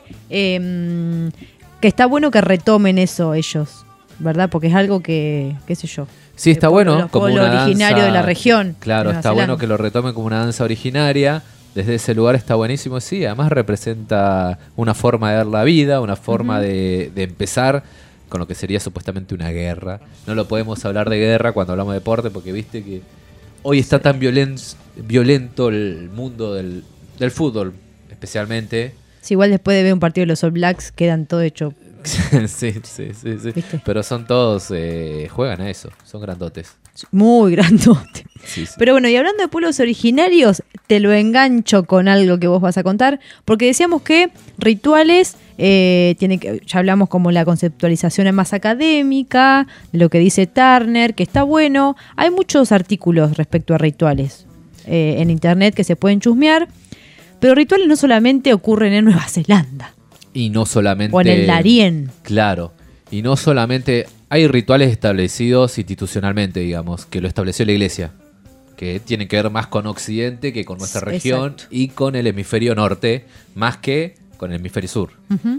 está bueno que retomen eso ellos, ¿verdad? Porque es algo que, qué sé yo. Sí, está bueno. Como lo originario de la región. Claro, está bueno que lo retomen como una danza originaria. Desde ese lugar está buenísimo, sí. Además representa una forma de ver la vida, una forma de empezar con lo que sería supuestamente una guerra. No lo podemos hablar de guerra cuando hablamos de deporte porque viste que hoy está tan violento el mundo del fútbol, especialmente. Sí, igual después de ver un partido de los All Blacks quedan todo hecho. Sí. Pero son todos, juegan a eso, son grandotes. Muy grandotes. Sí. Pero bueno, y hablando de pueblos originarios, te lo engancho con algo que vos vas a contar, porque decíamos que rituales, ya hablamos como la conceptualización más académica, de lo que dice Turner, que está bueno. Hay muchos artículos respecto a rituales en internet que se pueden chusmear. Pero rituales no solamente ocurren en Nueva Zelanda. Y no solamente... O en el Darién. Claro. Y no solamente... Hay rituales establecidos institucionalmente, digamos, que lo estableció la Iglesia. Que tienen que ver más con Occidente que con nuestra región. Exacto. Y con el hemisferio norte, más que con el hemisferio sur.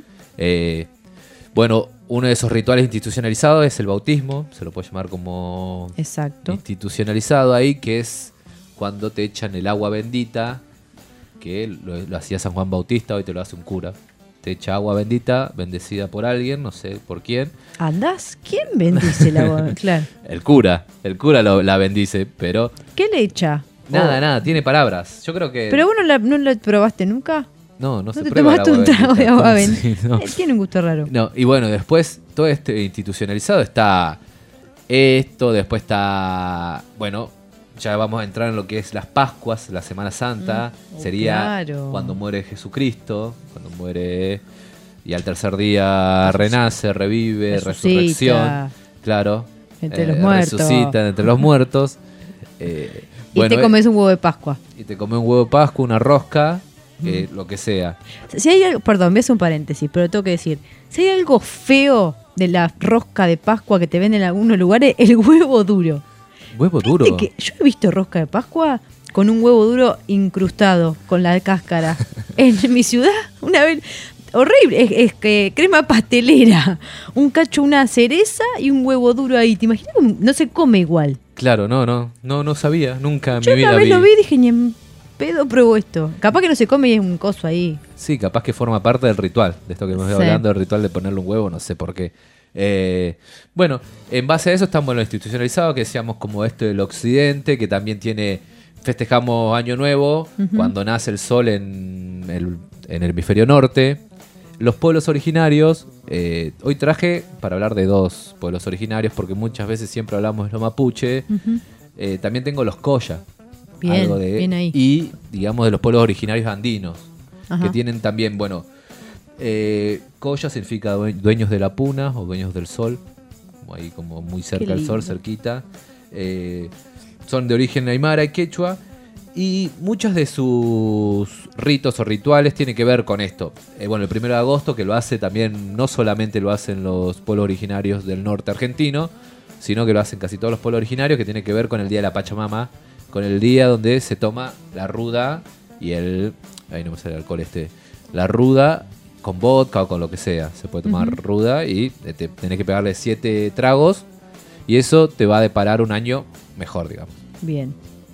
Bueno, uno de esos rituales institucionalizados es el bautismo. Se lo puede llamar como... Exacto. Institucionalizado ahí, que es cuando te echan el agua bendita... que lo hacía San Juan Bautista, hoy te lo hace un cura. Te echa agua bendita, bendecida por alguien, no sé por quién. ¿Andás? ¿Quién bendice el agua? Claro. El cura la bendice, pero... ¿Qué le echa? Nada, tiene palabras. Yo creo que... ¿Pero vos no lo probaste nunca? No se te prueba tomaste un trago de agua bendita. Sí, no. Tiene un gusto raro. No, y bueno, después todo este institucionalizado está esto, después está... Bueno... Ya vamos a entrar en lo que es las Pascuas, la Semana Santa. Sería cuando muere Jesucristo, cuando muere y al tercer día renace, revive, resurrección. Claro. Entre los muertos. Resucitan entre los muertos. Y te comes un huevo de Pascua. Y te comes un huevo de Pascua, una rosca, lo que sea. Si hay algo, perdón, voy a hacer un paréntesis, pero tengo que decir, si hay algo feo de la rosca de Pascua que te venden en algunos lugares, el huevo duro. ¿Huevo duro? Que yo he visto rosca de Pascua con un huevo duro incrustado con la cáscara en mi ciudad. Una vez horrible. Es que crema pastelera, un cacho, una cereza y un huevo duro ahí. ¿Te imaginas? No se come igual. Claro, no sabía, nunca en Yo mi vida una vez vi. lo vi y dije, ni en pedo pruebo esto. Capaz que no se come y es un coso ahí. Sí, capaz que forma parte del ritual, de esto que hemos ido Sí. hablando, del ritual de ponerle un huevo, no sé por qué. Bueno, en base a eso estamos en lo institucionalizado, que decíamos como esto del occidente, que también festejamos Año Nuevo, cuando nace el sol en el hemisferio norte. Los pueblos originarios, hoy traje para hablar de 2 pueblos originarios, porque muchas veces siempre hablamos de los mapuche. También tengo los coya. Bien, bien ahí. Y, digamos, de los pueblos originarios andinos, Ajá. que tienen también, bueno, coya significa dueños de la puna o dueños del sol, como ahí como muy cerca Qué del sol, lindo. cerquita. Son de origen aymara y quechua, y muchos de sus ritos o rituales tienen que ver con esto. Bueno, el 1 de agosto, que lo hace también, no solamente lo hacen los pueblos originarios del norte argentino, sino que lo hacen casi todos los pueblos originarios, que tiene que ver con el Día de la Pachamama, con el día donde se toma la ruda y ahí no me sale el alcohol la ruda con vodka o con lo que sea. Se puede tomar ruda y tenés que pegarle 7 tragos y eso te va a deparar un año mejor, digamos. Bien.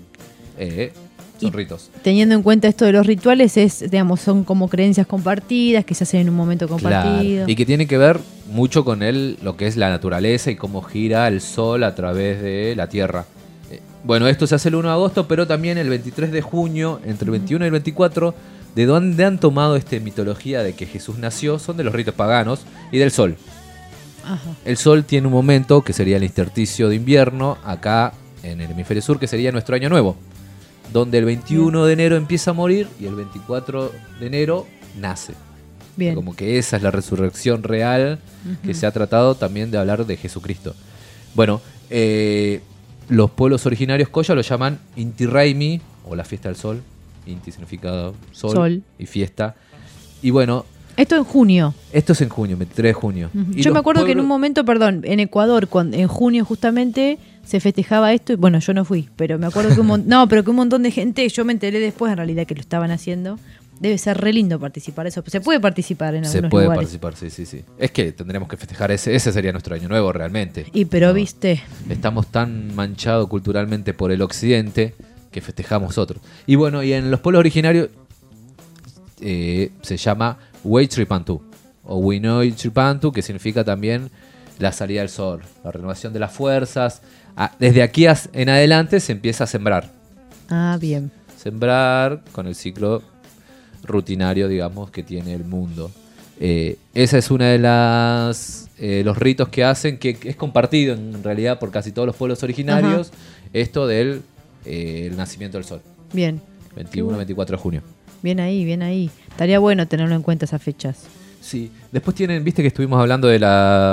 Son Y ritos. Teniendo en cuenta esto de los rituales, son como creencias compartidas que se hacen en un momento compartido. Claro. Y que tiene que ver mucho con lo que es la naturaleza y cómo gira el sol a través de la tierra. Bueno, esto se hace el 1 de agosto, pero también el 23 de junio, entre el 21 y el 24, de donde han tomado esta mitología de que Jesús nació, son de los ritos paganos y del sol. Ajá. El sol tiene un momento que sería el intersticio de invierno, acá en el hemisferio sur, que sería nuestro año nuevo, donde el 21 de enero empieza a morir y el 24 de enero nace. Bien. Como que esa es la resurrección real que se ha tratado también de hablar de Jesucristo. Bueno, los pueblos originarios coya lo llaman Inti Raymi, o la fiesta del sol. Inti significa sol. Y fiesta. Y bueno, Esto en junio. esto es en junio, 23 de junio. Y Yo me los acuerdo que en un pueblos- momento, en Ecuador, en junio justamente, se festejaba esto. Y bueno, yo no fui, pero me acuerdo que un montón de gente, yo me enteré después en realidad que lo estaban haciendo. Debe ser re lindo participar de eso. Se puede participar en Se algunos puede lugares. participar, sí. Es que tendremos que festejar ese sería nuestro año nuevo realmente. Pero No, viste, estamos tan manchados culturalmente por el occidente que festejamos otros. Y bueno, y en los pueblos originarios se llama Huaychripantu o Huinoychripantu, que significa también la salida del sol, la renovación de las fuerzas. Desde aquí en adelante se empieza a sembrar. bien. Sembrar con el ciclo rutinario, digamos, que tiene el mundo. Esa es una de los ritos que hacen, que es compartido en realidad por casi todos los pueblos originarios, esto del el nacimiento del sol. Bien. 21-24 de junio. Bien ahí, bien ahí. Estaría bueno tenerlo en cuenta esas fechas. Sí, después viste que estuvimos hablando de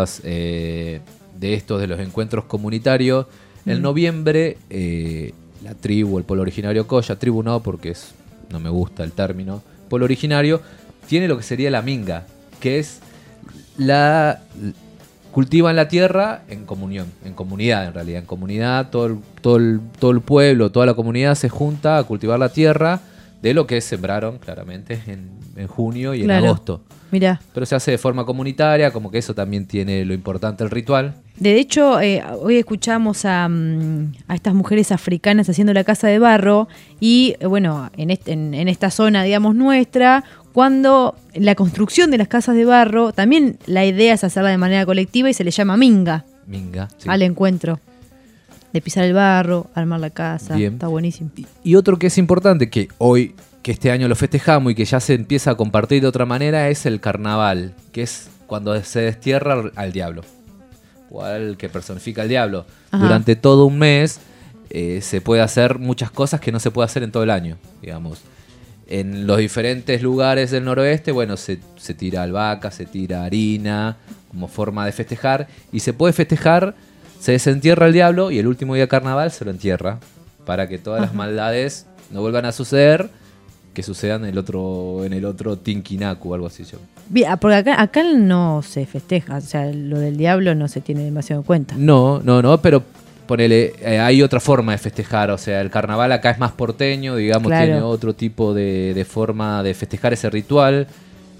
de los encuentros comunitarios. En noviembre, la tribu, el pueblo originario coya, tribu no, porque no me gusta el término, pueblo originario, tiene lo que sería la minga, que es cultivan la tierra en comunión, en comunidad en realidad, en comunidad, todo el pueblo, toda la comunidad se junta a cultivar la tierra de lo que sembraron claramente en junio y en agosto. Mirá. Pero se hace de forma comunitaria, como que eso también tiene lo importante el ritual. De hecho, hoy escuchamos a estas mujeres africanas haciendo la casa de barro y, bueno, en esta zona, digamos, nuestra, cuando la construcción de las casas de barro, también la idea es hacerla de manera colectiva y se le llama minga. Minga, sí. Al encuentro. De pisar el barro, armar la casa. Bien. Está buenísimo. Y otro que es importante, que este año lo festejamos y que ya se empieza a compartir de otra manera, es el carnaval, que es cuando se destierra al diablo, o al que personifica al diablo. Ajá. Durante todo un mes se puede hacer muchas cosas que no se puede hacer en todo el año, digamos. En los diferentes lugares del noroeste, bueno, se tira albahaca, se tira harina, como forma de festejar, y se puede festejar, se desentierra el diablo y el último día de carnaval se lo entierra, para que todas las maldades no vuelvan a suceder, que sucedan en el otro Tinkinaku o algo así. Bien, porque acá no se festeja, o sea, lo del diablo no se tiene demasiado en cuenta. No, pero ponele, hay otra forma de festejar, o sea, el carnaval acá es más porteño, digamos, Claro. tiene otro tipo de forma de festejar ese ritual.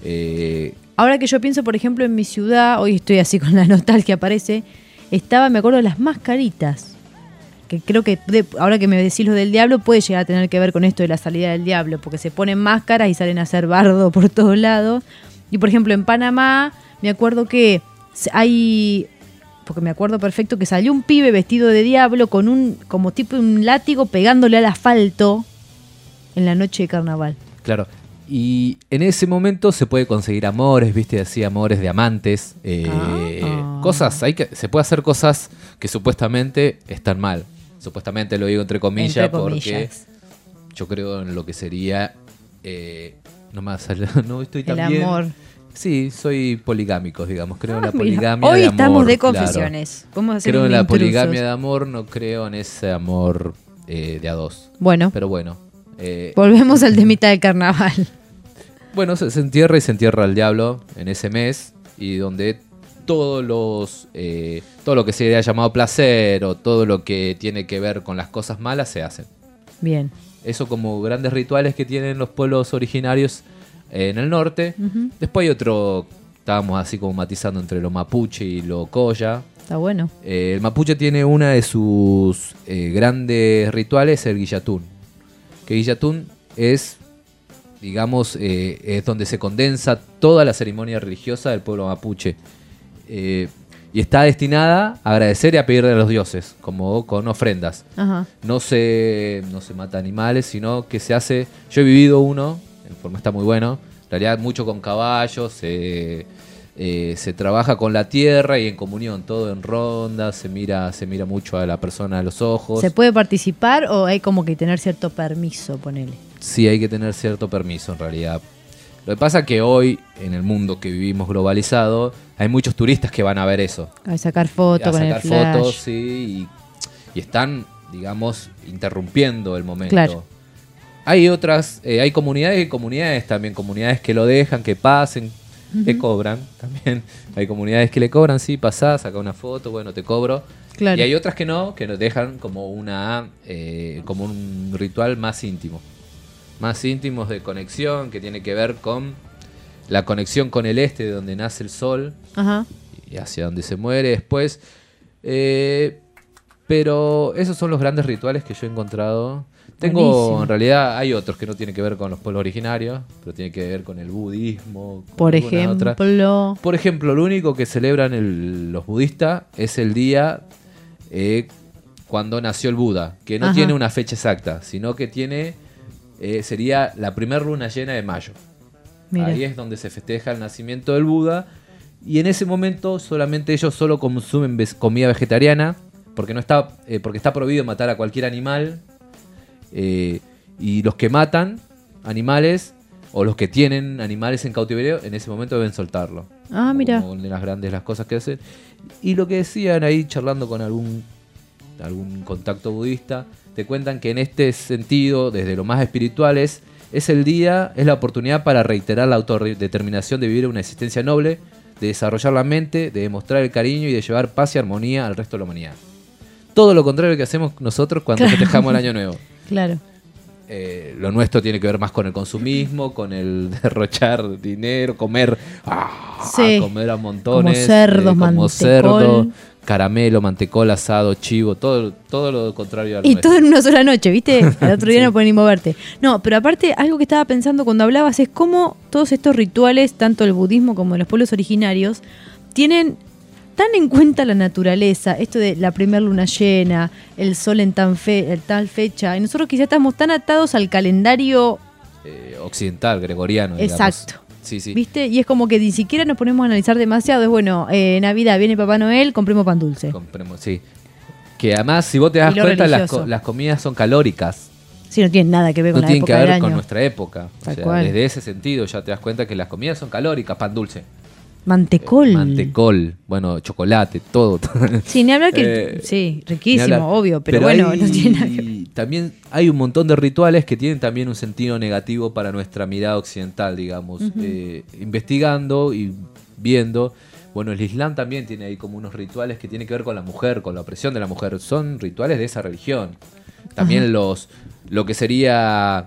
Ahora que yo pienso, por ejemplo, en mi ciudad, hoy estoy así con la nostalgia, aparece, me acuerdo de las mascaritas, que creo que ahora que me decís lo del diablo, puede llegar a tener que ver con esto de la salida del diablo, porque se ponen máscaras y salen a hacer bardo por todos lados. Y por ejemplo, en Panamá, me acuerdo que porque me acuerdo perfecto que salió un pibe vestido de diablo con como tipo un látigo pegándole al asfalto en la noche de carnaval. Claro. Y en ese momento se puede conseguir amores, ¿viste? Así, amores de amantes. Cosas, se puede hacer cosas que supuestamente están mal. Supuestamente lo digo entre comillas, porque yo creo en lo que sería... no estoy tan bien. El amor. Sí, soy poligámico, digamos. Creo en la poligamia hoy de amor. Hoy estamos de confesiones. Claro. Creo en la poligamia de amor, no creo en ese amor de a dos. Bueno. Pero bueno. Volvemos al temita del carnaval. Bueno, se entierra y se entierra al diablo en ese mes, y donde todo lo que se haya llamado placer o todo lo que tiene que ver con las cosas malas se hacen. Bien. Eso como grandes rituales que tienen los pueblos originarios en el norte. Uh-huh. Después hay otro, estábamos así como matizando entre lo mapuche y lo colla. Está bueno. El mapuche tiene una de sus grandes rituales, el guillatún. Que guillatún es... digamos, es donde se condensa toda la ceremonia religiosa del pueblo mapuche. Y está destinada a agradecer y a pedirle a los dioses, como con ofrendas. Ajá. No se mata animales, sino que se hace... Yo he vivido uno, en forma está muy bueno, en realidad mucho con caballos, se trabaja con la tierra y en comunión, todo en ronda, se mira mucho a la persona a los ojos. ¿Se puede participar o hay como que tener cierto permiso, ponele? Sí, hay que tener cierto permiso en realidad. Lo que pasa es que hoy, en el mundo que vivimos globalizado, hay muchos turistas que van a ver eso. A sacar fotos con el flash. A sacar fotos, sí, y están, digamos, interrumpiendo el momento. Claro. Hay otras, hay comunidades y comunidades también, comunidades que lo dejan, que pasen, que cobran también. Hay comunidades que le cobran, sí, pasás, saca una foto, bueno, te cobro. Claro. Y hay otras que no, que nos dejan como como un ritual más íntimo. Más íntimos de conexión, que tiene que ver con la conexión con el este, de donde nace el sol. Ajá. Y hacia donde se muere después. Pero esos son los grandes rituales que yo he encontrado. Buenísimo. En realidad hay otros que no tienen que ver con los pueblos originarios, pero tienen que ver con el budismo. Por ejemplo. Por ejemplo, lo único que celebran los budistas es el día cuando nació el Buda, que no tiene una fecha exacta, sino que tiene... sería la primera luna llena de mayo. Mira. Ahí es donde se festeja el nacimiento del Buda. Y en ese momento solamente ellos solo consumen comida vegetariana, porque está prohibido matar a cualquier animal. Y los que matan animales, o los que tienen animales en cautiverio, en ese momento deben soltarlo. Ah, mira. Como de las cosas que hacen. Y lo que decían ahí, charlando con algún contacto budista, te cuentan que en este sentido, desde lo más espirituales, es la oportunidad para reiterar la autodeterminación de vivir una existencia noble, de desarrollar la mente, de demostrar el cariño y de llevar paz y armonía al resto de la humanidad. Todo lo contrario que hacemos nosotros cuando festejamos el Año Nuevo. Claro. Lo nuestro tiene que ver más con el consumismo, con el derrochar dinero, comer comer a montones. Como cerdos, cerdo, caramelo, mantecol, asado, chivo, todo lo contrario a lo nuestro. Todo en una sola noche, ¿viste? Al otro día no pueden ni moverte. No, pero aparte, algo que estaba pensando cuando hablabas es cómo todos estos rituales, tanto el budismo como los pueblos originarios, tienen tan en cuenta la naturaleza, esto de la primera luna llena, el sol en tal fecha, y nosotros quizás estamos tan atados al calendario occidental, gregoriano. Exacto. Digamos. Sí. ¿Viste? Y es como que ni siquiera nos ponemos a analizar demasiado. Es bueno, Navidad, viene Papá Noel, compremos pan dulce. Sí. Que además, si vos te das cuenta, las comidas son calóricas. Sí, no tienen nada que ver con la época del año. No tienen que ver con nuestra época. Desde ese sentido ya te das cuenta que las comidas son calóricas, pan dulce. Mantecol. Bueno, chocolate, todo. Sí, ni hablar que... sí, riquísimo, obvio, pero bueno, no tiene nada que ver. También hay un montón de rituales que tienen también un sentido negativo para nuestra mirada occidental, digamos. Investigando y viendo... Bueno, el Islam también tiene ahí como unos rituales que tienen que ver con la mujer, con la opresión de la mujer. Son rituales de esa religión. También lo que sería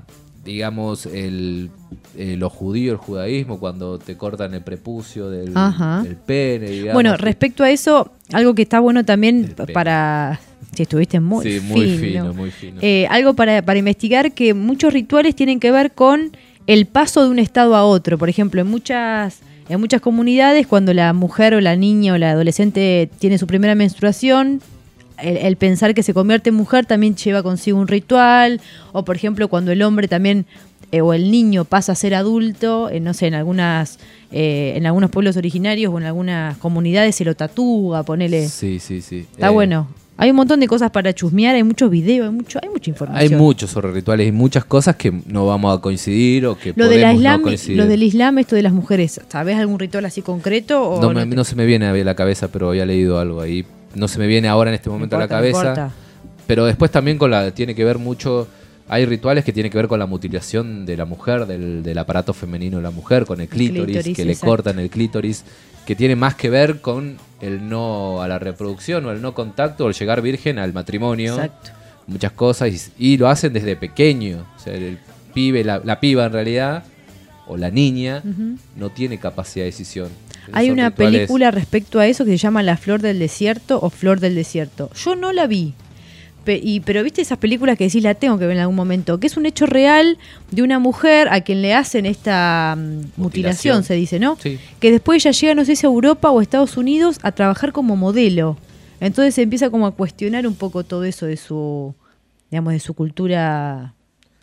digamos, los judíos, el judaísmo, cuando te cortan el prepucio del pene, digamos. Bueno, respecto a eso, algo que está bueno también para... Si estuviste muy fino. Muy fino. Algo para investigar, que muchos rituales tienen que ver con el paso de un estado a otro. Por ejemplo, en muchas comunidades, cuando la mujer o la niña o la adolescente tiene su primera menstruación, el pensar que se convierte en mujer también lleva consigo un ritual. O, por ejemplo, cuando el hombre también, o el niño pasa a ser adulto, no sé, en algunos pueblos originarios o en algunas comunidades se lo tatúa, ponele. Sí. Está bueno. Hay un montón de cosas para chusmear, hay muchos videos, hay mucha información. Hay muchos sobre rituales y muchas cosas que no vamos a coincidir o que lo podemos no coincidir. Lo del Islam, esto de las mujeres, ¿sabés algún ritual así concreto? O no se me viene a la cabeza, pero había leído algo ahí. No se me viene ahora en este momento a la cabeza. Pero después también tiene que ver mucho... Hay rituales que tienen que ver con la mutilación de la mujer, del aparato femenino de la mujer, con el clítoris, que le cortan el clítoris, que tiene más que ver con el no a la reproducción o el no contacto o el llegar virgen al matrimonio. Exacto. Muchas cosas, y lo hacen desde pequeño. O sea, el pibe, la piba en realidad, o la niña, no tiene capacidad de decisión. Hay una película respecto a eso que se llama La Flor del Desierto o Flor del Desierto. Yo no la vi. Pero viste esas películas que decís, la tengo que ver en algún momento, que es un hecho real de una mujer a quien le hacen esta mutilación, se dice, ¿no? Sí. Que después ella llega, no sé si a Europa o a Estados Unidos, a trabajar como modelo. Entonces se empieza como a cuestionar un poco todo eso de su, digamos, de su cultura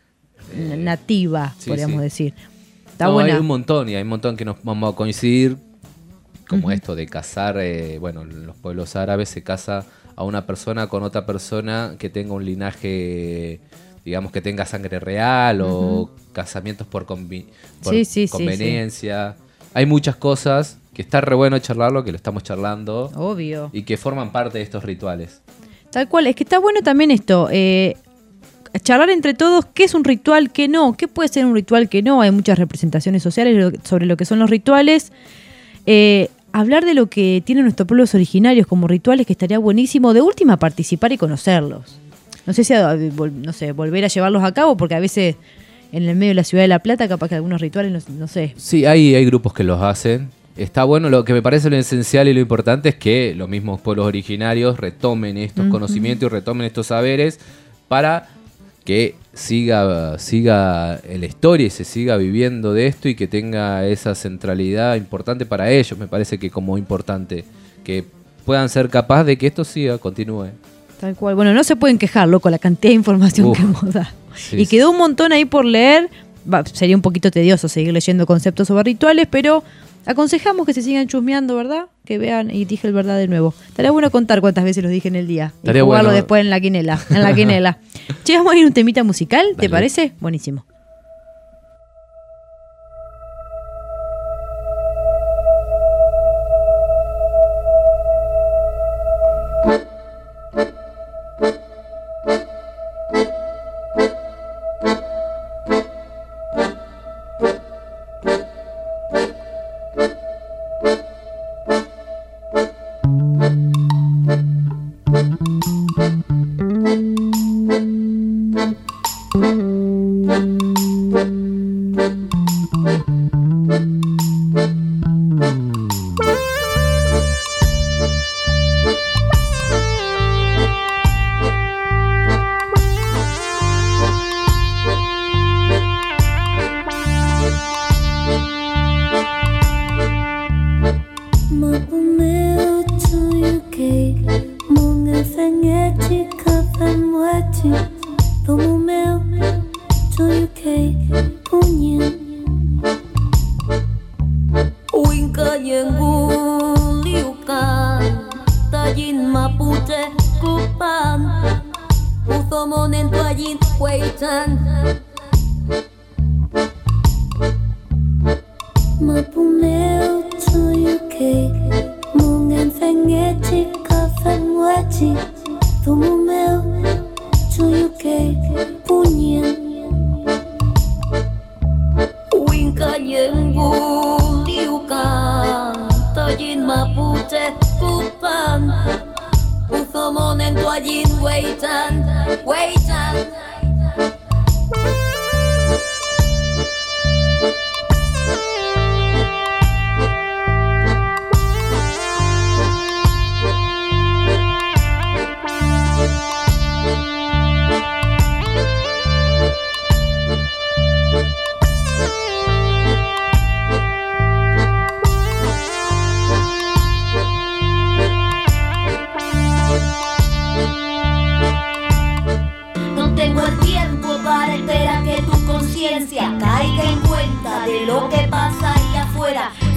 nativa, podríamos decir. Está buena. Hay un montón que nos vamos a coincidir, como esto de casar, en los pueblos árabes se casa a una persona con otra persona que tenga un linaje, digamos, que tenga sangre real, o casamientos por conveniencia. Hay muchas cosas que está re bueno charlarlo, que lo estamos charlando. Obvio. Y que forman parte de estos rituales. Tal cual, es que está bueno también esto, charlar entre todos qué es un ritual, qué no, qué puede ser un ritual, qué no. Hay muchas representaciones sociales sobre lo que son los rituales. Hablar de lo que tienen nuestros pueblos originarios como rituales, que estaría buenísimo. De última, participar y conocerlos. No sé si volver a llevarlos a cabo, porque a veces en el medio de la ciudad de La Plata capaz que algunos rituales, no sé. Sí, hay grupos que los hacen. Está bueno, lo que me parece lo esencial y lo importante es que los mismos pueblos originarios retomen estos conocimientos y retomen estos saberes para que siga la historia y se siga viviendo de esto y que tenga esa centralidad importante para ellos. Me parece que como importante que puedan ser capaces de que esto continúe. Tal cual. Bueno, no se pueden quejar, loco, la cantidad de información que hemos dado. Y quedó un montón ahí por leer. Sería un poquito tedioso seguir leyendo conceptos sobre rituales, pero aconsejamos que se sigan chusmeando, ¿verdad? Que vean, y dije el verdad de nuevo. Estaría bueno contar cuántas veces los dije en el día. Y jugarlo después en la quinela. Che, vamos a ir a un temita musical, ¿te parece? Buenísimo.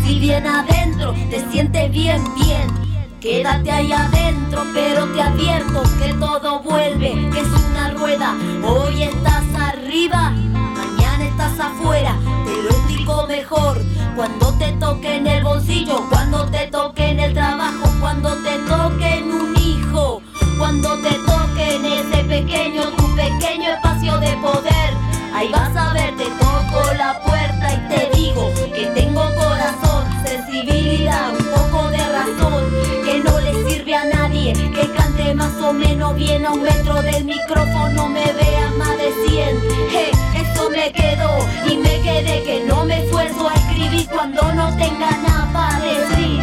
Si bien adentro te sientes bien, bien, quédate ahí adentro, pero te advierto que todo vuelve, que es una rueda. Hoy estás arriba, mañana estás afuera. Te lo explico mejor cuando te toque en el bolsillo, cuando te toque en el trabajo, cuando te toque en un hijo, cuando te toque en ese pequeño, tu pequeño espacio de poder. Ahí vas a ver, te toco la puerta y te digo que tengo corazón, sensibilidad, un poco de razón, que no le sirve a nadie, que cante más o menos bien a un metro del micrófono, me vea más de 100. Eso me quedó y me quedé, que no me esfuerzo a escribir cuando no tenga nada para decir.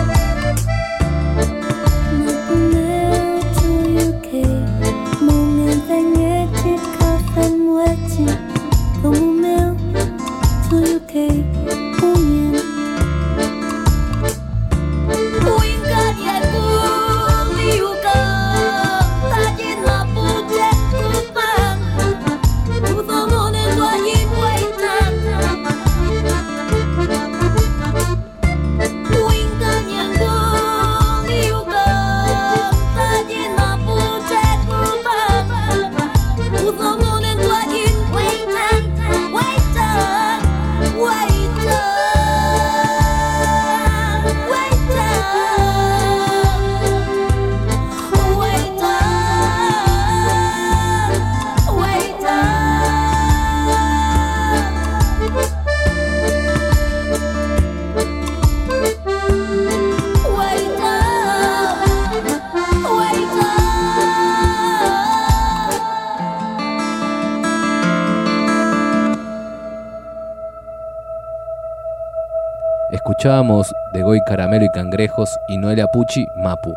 Escuchábamos de Goy Caramelo y Cangrejos y Noelia Pucci, Mapu.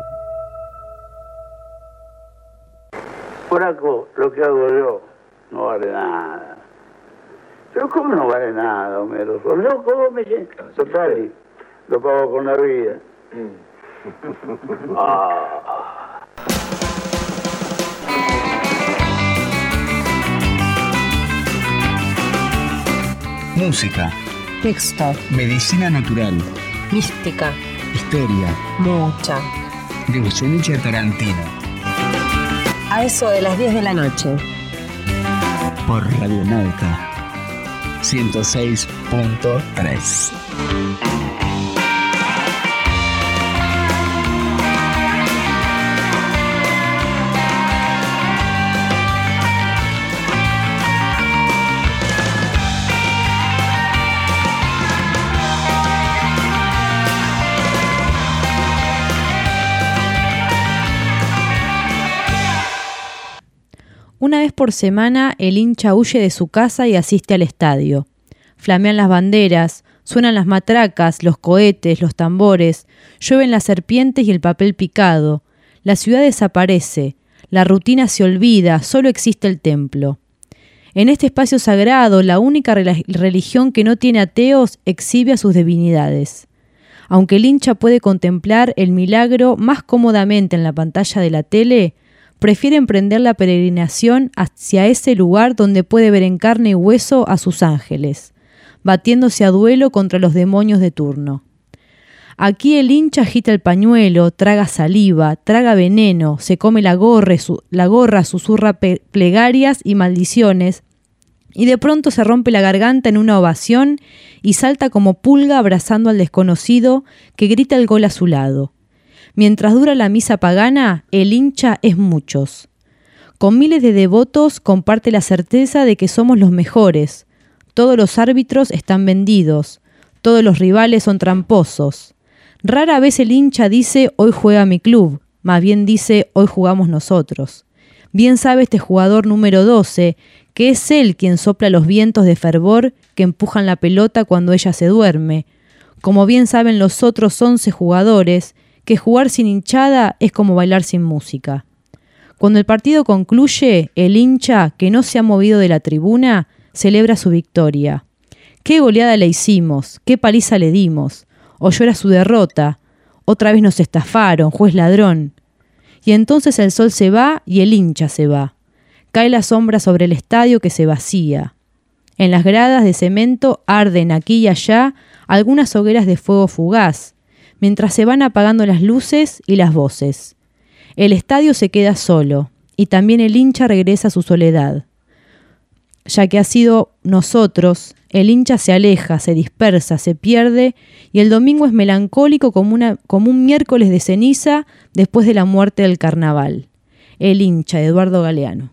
Flaco, lo que hago yo no vale nada. Pero ¿cómo no vale nada, Homero? ¿Cómo me siento? Total, lo pago con la vida. Música. Texto. Medicina natural. Mística. Historia. Mucha. De Goyeneche a Tarantino. A eso de las 10 de la noche. Por Radionauta 106.3. Una vez por semana el hincha huye de su casa y asiste al estadio. Flamean las banderas, suenan las matracas, los cohetes, los tambores, llueven las serpientes y el papel picado. La ciudad desaparece, la rutina se olvida, solo existe el templo. En este espacio sagrado, la única religión que no tiene ateos exhibe a sus divinidades. Aunque el hincha puede contemplar el milagro más cómodamente en la pantalla de la tele, prefiere emprender la peregrinación hacia ese lugar donde puede ver en carne y hueso a sus ángeles, batiéndose a duelo contra los demonios de turno. Aquí el hincha agita el pañuelo, traga saliva, traga veneno, se come la gorra, susurra plegarias y maldiciones, y de pronto se rompe la garganta en una ovación y salta como pulga abrazando al desconocido que grita el gol a su lado. Mientras dura la misa pagana, el hincha es muchos. Con miles de devotos comparte la certeza de que somos los mejores. Todos los árbitros están vendidos. Todos los rivales son tramposos. Rara vez el hincha dice hoy juega mi club, más bien dice hoy jugamos nosotros. Bien sabe este jugador número 12 que es él quien sopla los vientos de fervor que empujan la pelota cuando ella se duerme. Como bien saben los otros 11 jugadores, que jugar sin hinchada es como bailar sin música. Cuando el partido concluye, el hincha, que no se ha movido de la tribuna, celebra su victoria. ¡Qué goleada le hicimos! ¡Qué paliza le dimos! O llora su derrota. Otra vez nos estafaron, juez ladrón. Y entonces el sol se va y el hincha se va. Cae la sombra sobre el estadio que se vacía. En las gradas de cemento arden aquí y allá algunas hogueras de fuego fugaz, mientras se van apagando las luces y las voces. El estadio se queda solo, y también el hincha regresa a su soledad. Ya que ha sido nosotros, el hincha se aleja, se dispersa, se pierde, y el domingo es melancólico como un miércoles de ceniza después de la muerte del carnaval. El hincha, Eduardo Galeano.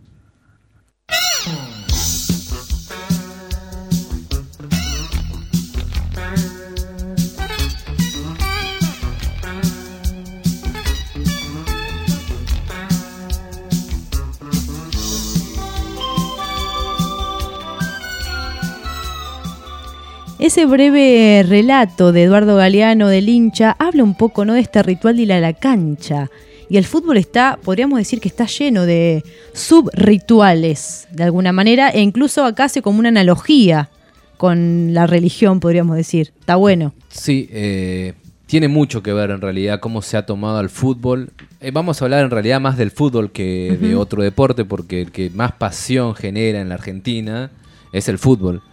Ese breve relato de Eduardo Galeano del hincha habla un poco, ¿no?, de este ritual de ir a la cancha. Y el fútbol está, podríamos decir que está lleno de subrituales, de alguna manera, e incluso acá hace como una analogía con la religión, podríamos decir. Está bueno. Sí, tiene mucho que ver en realidad cómo se ha tomado al fútbol. Vamos a hablar en realidad más del fútbol que de otro deporte, porque el que más pasión genera en la Argentina es el fútbol.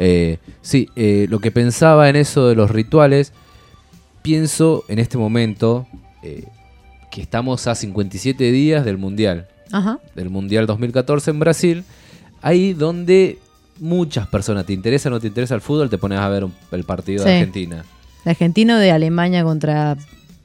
Lo que pensaba en eso de los rituales, pienso en este momento que estamos a 57 días del Mundial. Ajá. Del Mundial 2014 en Brasil, ahí donde muchas personas, te interesa o no te interesa el fútbol, te pones a ver el partido de Argentina. El argentino de Alemania contra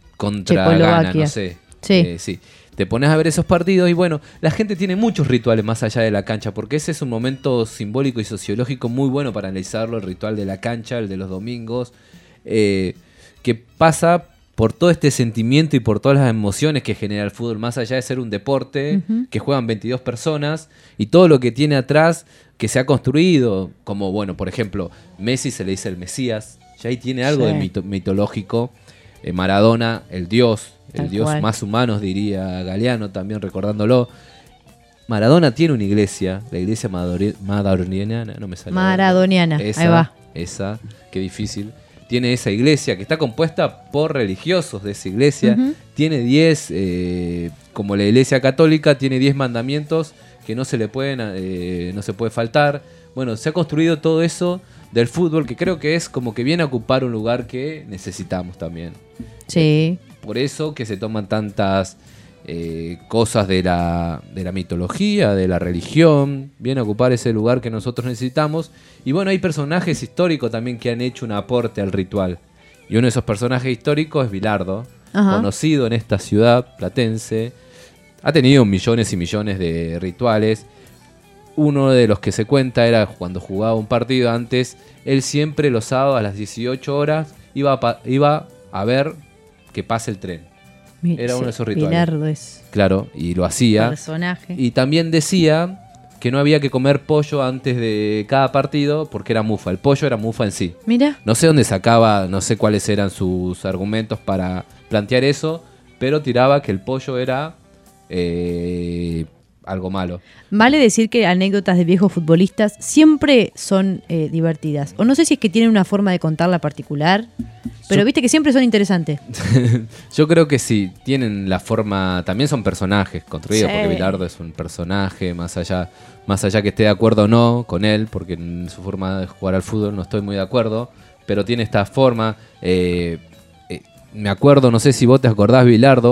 Ghana, no sé. Sí. Sí. Te pones a ver esos partidos y bueno, la gente tiene muchos rituales más allá de la cancha, porque ese es un momento simbólico y sociológico muy bueno para analizarlo, el ritual de la cancha, el de los domingos, que pasa por todo este sentimiento y por todas las emociones que genera el fútbol, más allá de ser un deporte que juegan 22 personas y todo lo que tiene atrás que se ha construido, como bueno, por ejemplo, Messi se le dice el Mesías, ya ahí tiene algo de mitológico, Maradona, el Dios más humano, diría Galeano, también recordándolo. Maradona tiene una iglesia, la iglesia maradoniana, no me sale. Maradoniana, ahí va. Esa, qué difícil. Tiene esa iglesia que está compuesta por religiosos de esa iglesia. Tiene 10, como la iglesia católica, tiene 10 mandamientos que no se le pueden, no se puede faltar. Bueno, se ha construido todo eso del fútbol que creo que es como que viene a ocupar un lugar que necesitamos también. Sí. Por eso que se toman tantas cosas de la mitología, de la religión, viene a ocupar ese lugar que nosotros necesitamos. Y bueno, hay personajes históricos también que han hecho un aporte al ritual. Y uno de esos personajes históricos es Bilardo, conocido en esta ciudad platense. Ha tenido millones y millones de rituales. Uno de los que se cuenta era cuando jugaba un partido antes, él siempre los sábados a las 18 horas iba a ver que pase el tren. Era uno de esos rituales. Bilardo es. Claro, y lo hacía. Personaje. Y también decía que no había que comer pollo antes de cada partido porque era mufa. El pollo era mufa en sí. Mira. No sé dónde sacaba, no sé cuáles eran sus argumentos para plantear eso, pero tiraba que el pollo era algo malo. Vale decir que anécdotas de viejos futbolistas siempre son divertidas. O no sé si es que tienen una forma de contarla particular, pero viste que siempre son interesantes. Yo creo que sí, tienen la forma, también son personajes construidos, porque Bilardo es un personaje, más allá que esté de acuerdo o no con él, porque en su forma de jugar al fútbol no estoy muy de acuerdo, pero tiene esta forma. Me acuerdo, no sé si vos te acordás,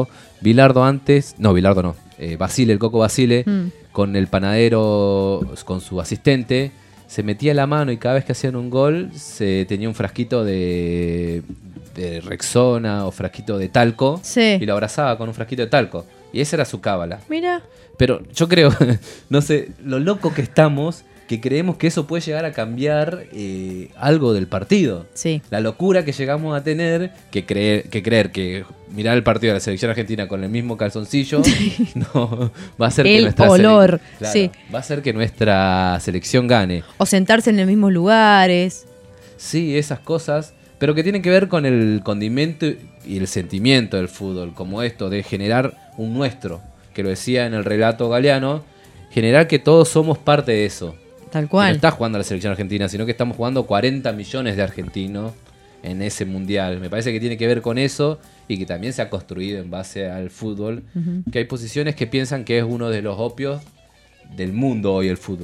Basile, el Coco Basile, con el panadero, con su asistente, se metía la mano y cada vez que hacían un gol se tenía un frasquito de Rexona o frasquito de talco y lo abrazaba con un frasquito de talco. Y esa era su cábala. Mira. Pero yo creo, no sé, lo loco que estamos, que creemos que eso puede llegar a cambiar algo del partido. Sí. La locura que llegamos a tener, que creer que mirar el partido de la selección argentina con el mismo calzoncillo no va a hacer que nuestra olor, va a hacer que nuestra selección gane. O sentarse en los mismos lugares. Sí, esas cosas, pero que tienen que ver con el condimento y el sentimiento del fútbol, como esto de generar un nuestro, que lo decía en el relato Galeano, generar que todos somos parte de eso. Tal cual. Y no está jugando la selección argentina, sino que estamos jugando 40 millones de argentinos en ese mundial. Me parece que tiene que ver con eso y que también se ha construido en base al fútbol. Que hay posiciones que piensan que es uno de los opios del mundo hoy el fútbol.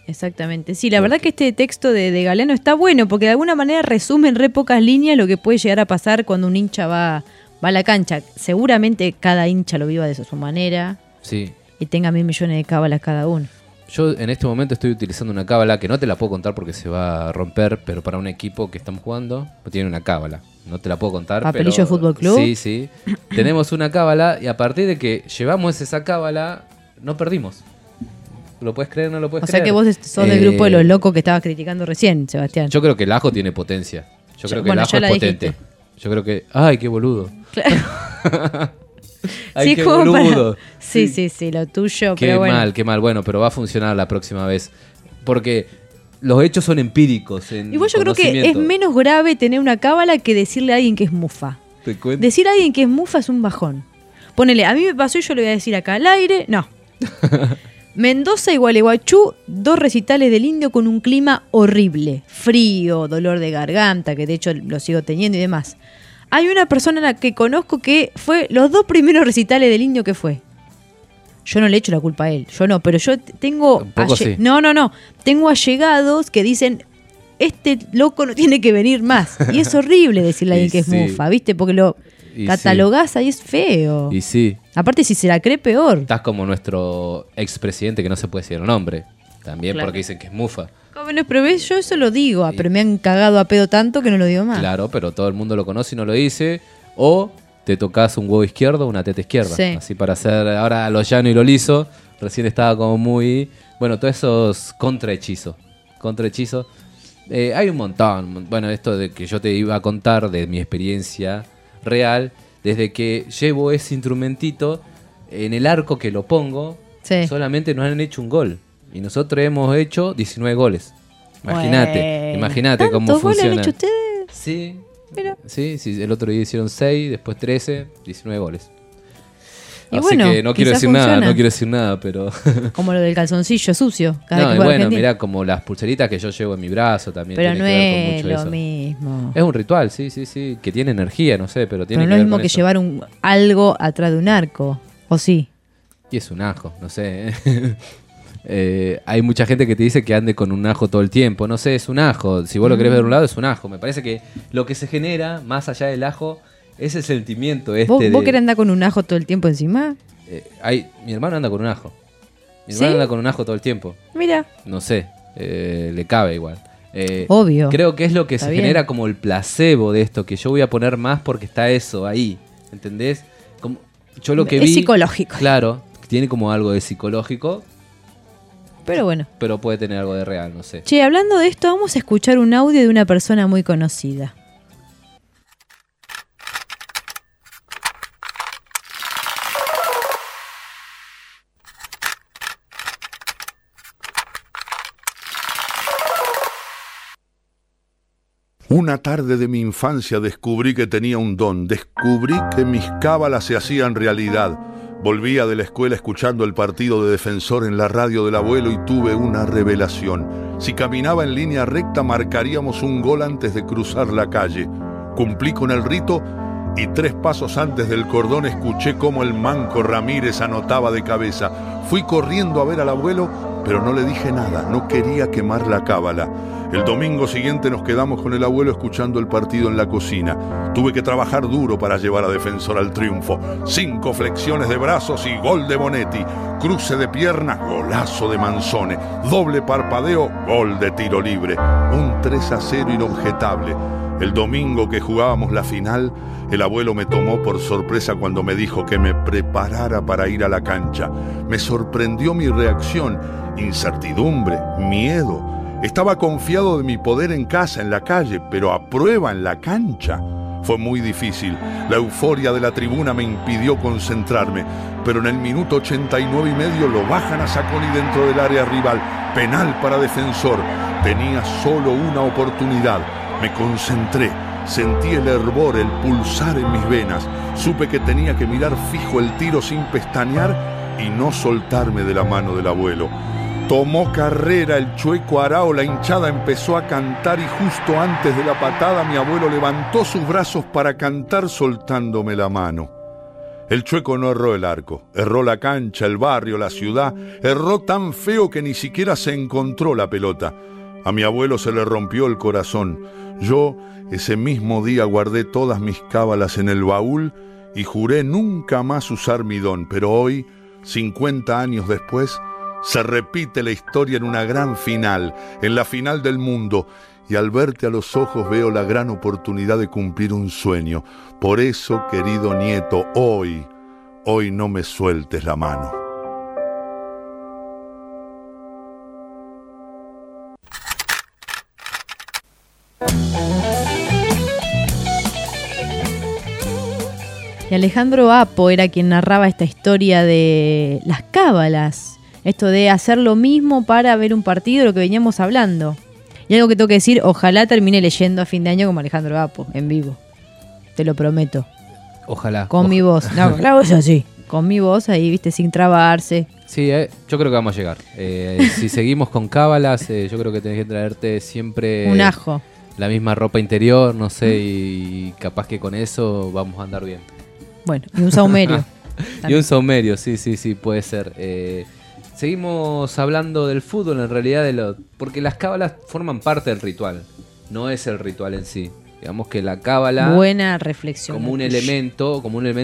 Exactamente. Sí, la verdad que este texto de Galeano está bueno porque de alguna manera resume en re pocas líneas lo que puede llegar a pasar cuando un hincha va a la cancha. Seguramente cada hincha lo viva de su manera. Sí. Y tenga 1.000 millones de cábalas cada uno. Yo en este momento estoy utilizando una cábala que no te la puedo contar porque se va a romper, pero para un equipo que estamos jugando tiene una cábala. No te la puedo contar. ¿Papelillo pero, Fútbol Club? Sí. Tenemos una cábala y a partir de que llevamos esa cábala, no perdimos. ¿Lo puedes creer o no lo puedes creer? O sea que vos sos del grupo de los locos que estabas criticando recién, Sebastián. Yo creo que el ajo tiene potencia. Yo creo que el ajo es potente. Dijiste. Yo creo que... ¡Ay, qué boludo! Claro. ¡Ay, sí, qué boludo! Sí, lo tuyo, qué pero bueno. Qué mal. Bueno, pero va a funcionar la próxima vez. Porque los hechos son empíricos. Igual yo creo que es menos grave tener una cábala que decirle a alguien que es mufa. ¿Te cuento? Decir a alguien que es mufa es un bajón. Ponele, a mí me pasó y yo le voy a decir acá al aire, no. Mendoza y Gualeguaychú, 2 recitales del Indio con un clima horrible. Frío, dolor de garganta, que de hecho lo sigo teniendo y demás. Hay una persona a la que conozco que fue los 2 primeros recitales del Indio que fue. Yo no le echo la culpa a él, yo no, pero yo tengo... Sí. No. Tengo allegados que dicen, este loco no tiene que venir más. Y es horrible decirle a alguien que es mufa, ¿viste? Porque lo catalogás ahí, es feo. Y sí. Aparte, si se la cree, peor. Estás como nuestro expresidente, que no se puede decir el nombre. También claro. Porque dicen que es mufa. Jóvenes, pero ves, yo eso lo digo, pero me han cagado a pedo tanto que no lo digo más. Claro, pero todo el mundo lo conoce y no lo dice. O te tocas un huevo izquierdo o una teta izquierda. Sí. Así para hacer ahora lo llano y lo liso. Recién estaba como muy... Bueno, todos esos contrahechizos. Hay un montón. Bueno, esto de que yo te iba a contar de mi experiencia real. Desde que llevo ese instrumentito, en el arco que lo pongo, solamente nos han hecho un gol. Y nosotros hemos hecho 19 goles. Imagínate cómo funciona. ¿Cuántos goles han hecho ustedes? Sí. Mira. Sí, el otro día hicieron 6, después 13, 19 goles. Y así bueno, que no quiero decir nada, pero... Como lo del calzoncillo sucio. No, y bueno, mirá, como las pulseritas que yo llevo en mi brazo también. Pero tiene no que ver con es mucho lo eso. mismo. Es un ritual, sí, que tiene energía, no sé, pero tiene pero que no ver es lo mismo con que eso. llevar algo atrás de un arco, ¿o sí? Y es un ajo, no sé. Hay mucha gente que te dice que ande con un ajo todo el tiempo. No sé, es un ajo. Si vos lo querés ver de un lado, es un ajo. Me parece que lo que se genera, más allá del ajo, es el sentimiento ¿Vos querés andar con un ajo todo el tiempo encima? Mi hermano anda con un ajo. Mi ¿Sí? hermano anda con un ajo todo el tiempo. Mira. No sé, le cabe igual. Obvio. Creo que es lo que Está se bien. genera como el placebo de esto, que yo voy a poner más porque está eso ahí. ¿Entendés? Como, yo lo que Es vi... psicológico. Claro, tiene como algo de psicológico, Pero bueno. pero puede tener algo de real, no sé. Che, hablando de esto, vamos a escuchar un audio de una persona muy conocida. Una tarde de mi infancia descubrí que tenía un don, descubrí que mis cábalas se hacían realidad. Volvía de la escuela escuchando el partido de Defensor en la radio del abuelo y tuve una revelación. Si caminaba en línea recta marcaríamos un gol antes de cruzar la calle. Cumplí con el rito y 3 pasos antes del cordón escuché cómo el manco Ramírez anotaba de cabeza. Fui corriendo a ver al abuelo, pero no le dije nada, no quería quemar la cábala. El domingo siguiente nos quedamos con el abuelo escuchando el partido en la cocina. Tuve que trabajar duro para llevar a Defensor al triunfo. 5 flexiones de brazos y gol de Bonetti. Cruce de piernas, golazo de Manzone. Doble parpadeo, gol de tiro libre. Un 3-0 inobjetable. El domingo que jugábamos la final, el abuelo me tomó por sorpresa cuando me dijo que me preparara para ir a la cancha. Me sorprendió mi reacción, incertidumbre, miedo. Estaba confiado de mi poder en casa, en la calle, pero a prueba en la cancha. Fue muy difícil. La euforia de la tribuna me impidió concentrarme, pero en el minuto 89 y medio lo bajan a Saconi dentro del área rival. Penal para Defensor. Tenía solo una oportunidad. Me concentré. Sentí el hervor, el pulsar en mis venas. Supe que tenía que mirar fijo el tiro sin pestañear y no soltarme de la mano del abuelo. Tomó carrera el Chueco Arao, la hinchada empezó a cantar y justo antes de la patada mi abuelo levantó sus brazos para cantar soltándome la mano. El Chueco no erró el arco, erró la cancha, el barrio, la ciudad, erró tan feo que ni siquiera se encontró la pelota. A mi abuelo se le rompió el corazón. Yo, ese mismo día, guardé todas mis cábalas en el baúl y juré nunca más usar mi don. Pero hoy, 50 años después, se repite la historia en una gran final, en la final del mundo. Y al verte a los ojos veo la gran oportunidad de cumplir un sueño. Por eso, querido nieto, hoy no me sueltes la mano. Y Alejandro Apo era quien narraba esta historia de las cábalas. Esto de hacer lo mismo para ver un partido, lo que veníamos hablando. Y algo que tengo que decir, ojalá termine leyendo a fin de año como Alejandro Apo, en vivo. Te lo prometo. Ojalá. Con mi voz. No, la voz así. Con mi voz ahí, viste, sin trabarse. Sí, yo creo que vamos a llegar. Si seguimos con cábalas, yo creo que tenés que traerte siempre... un ajo. La misma ropa interior, no sé, y capaz que con eso vamos a andar bien. Bueno, y un saumerio. Y un saumerio, sí, puede ser. Seguimos hablando del fútbol, en realidad, porque las cábalas forman parte del ritual. No es el ritual en sí. Digamos que la cábala... buena reflexión. Como un elemento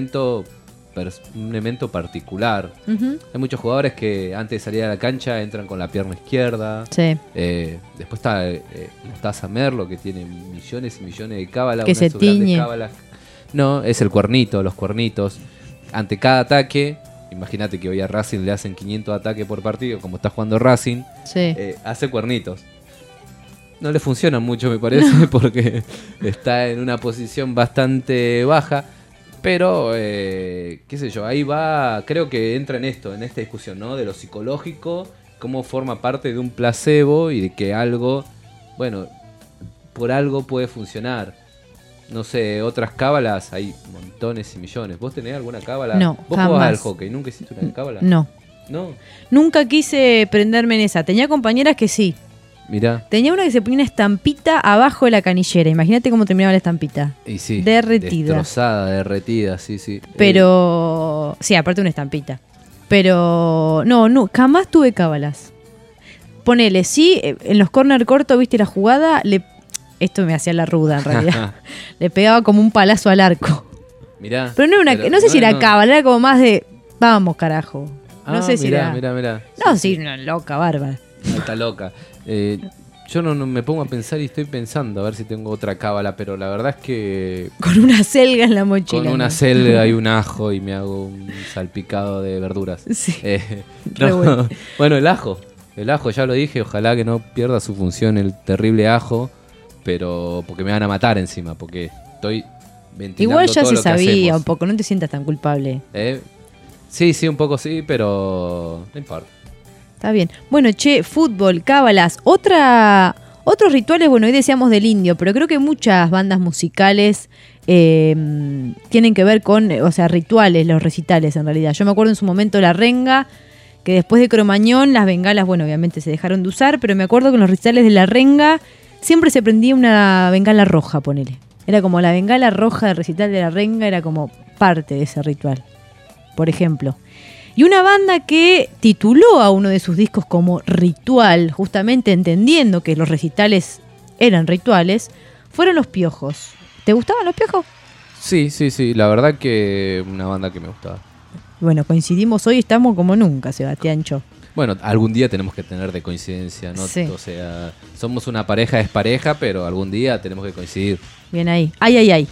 particular. Uh-huh. Hay muchos jugadores que antes de salir a la cancha entran con la pierna izquierda. Sí. Después está Mostaza Merlo, que tiene millones y millones de cábalas. Que se tiñe. No, es el cuernito, los cuernitos. Ante cada ataque, imagínate que hoy a Racing le hacen 500 ataques por partido, como está jugando Racing, sí. Hace cuernitos. No le funcionan mucho, me parece, porque está en una posición bastante baja. Pero, qué sé yo, ahí va, creo que entra en esta discusión, ¿no? De lo psicológico, cómo forma parte de un placebo y de que algo, bueno, por algo puede funcionar. No sé, otras cábalas, hay montones y millones. ¿Vos tenés alguna cábala? No, ¿Vos jamás. jugabas al hockey? ¿Nunca hiciste una cábala? No. ¿No? Nunca quise prenderme en esa. Tenía compañeras que sí. Mirá. Tenía una que se ponía una estampita abajo de la canillera. Imagínate cómo terminaba la estampita. Y sí. Derretida. Destrozada, derretida, sí. Pero... sí, aparte una estampita. Pero... No, jamás tuve cábalas. Ponele, sí, en los corner cortos, viste la jugada, esto me hacía la ruda en realidad. Le pegaba como un palazo al arco. Mirá. Pero no sé si era cábala, era como más de... vamos, carajo. No sé si era... Mirá. No, sí, una loca, bárbara. Está loca. Yo no me pongo a pensar y estoy pensando a ver si tengo otra cábala, pero la verdad es que... con una selga en la mochila. Con una selga y un ajo y me hago un salpicado de verduras. Sí. No, bueno, el ajo, ya lo dije, ojalá que no pierda su función el terrible ajo, pero porque me van a matar encima, porque estoy ventilando. Igual ya todo se lo que sabía hacemos. un poco, no te sientas tan culpable. Sí, un poco sí, pero no importa. Está bien. Bueno, fútbol, cábalas, otros rituales, bueno, hoy decíamos del indio, pero creo que muchas bandas musicales tienen que ver con, rituales, los recitales en realidad. Yo me acuerdo en su momento La Renga, que después de Cromañón, las bengalas, bueno, obviamente se dejaron de usar, pero me acuerdo que en los recitales de La Renga siempre se prendía una bengala roja, ponele. Era como la bengala roja del recital de La Renga, era como parte de ese ritual, por ejemplo. Y una banda que tituló a uno de sus discos como Ritual, justamente entendiendo que los recitales eran rituales, fueron Los Piojos. ¿Te gustaban Los Piojos? Sí, la verdad que una banda que me gustaba. Bueno, coincidimos hoy, estamos como nunca, Sebastián Cho. Bueno, algún día tenemos que tener de coincidencia, ¿no? Sí. O sea, somos una pareja despareja, pero algún día tenemos que coincidir. Bien ahí. Ay.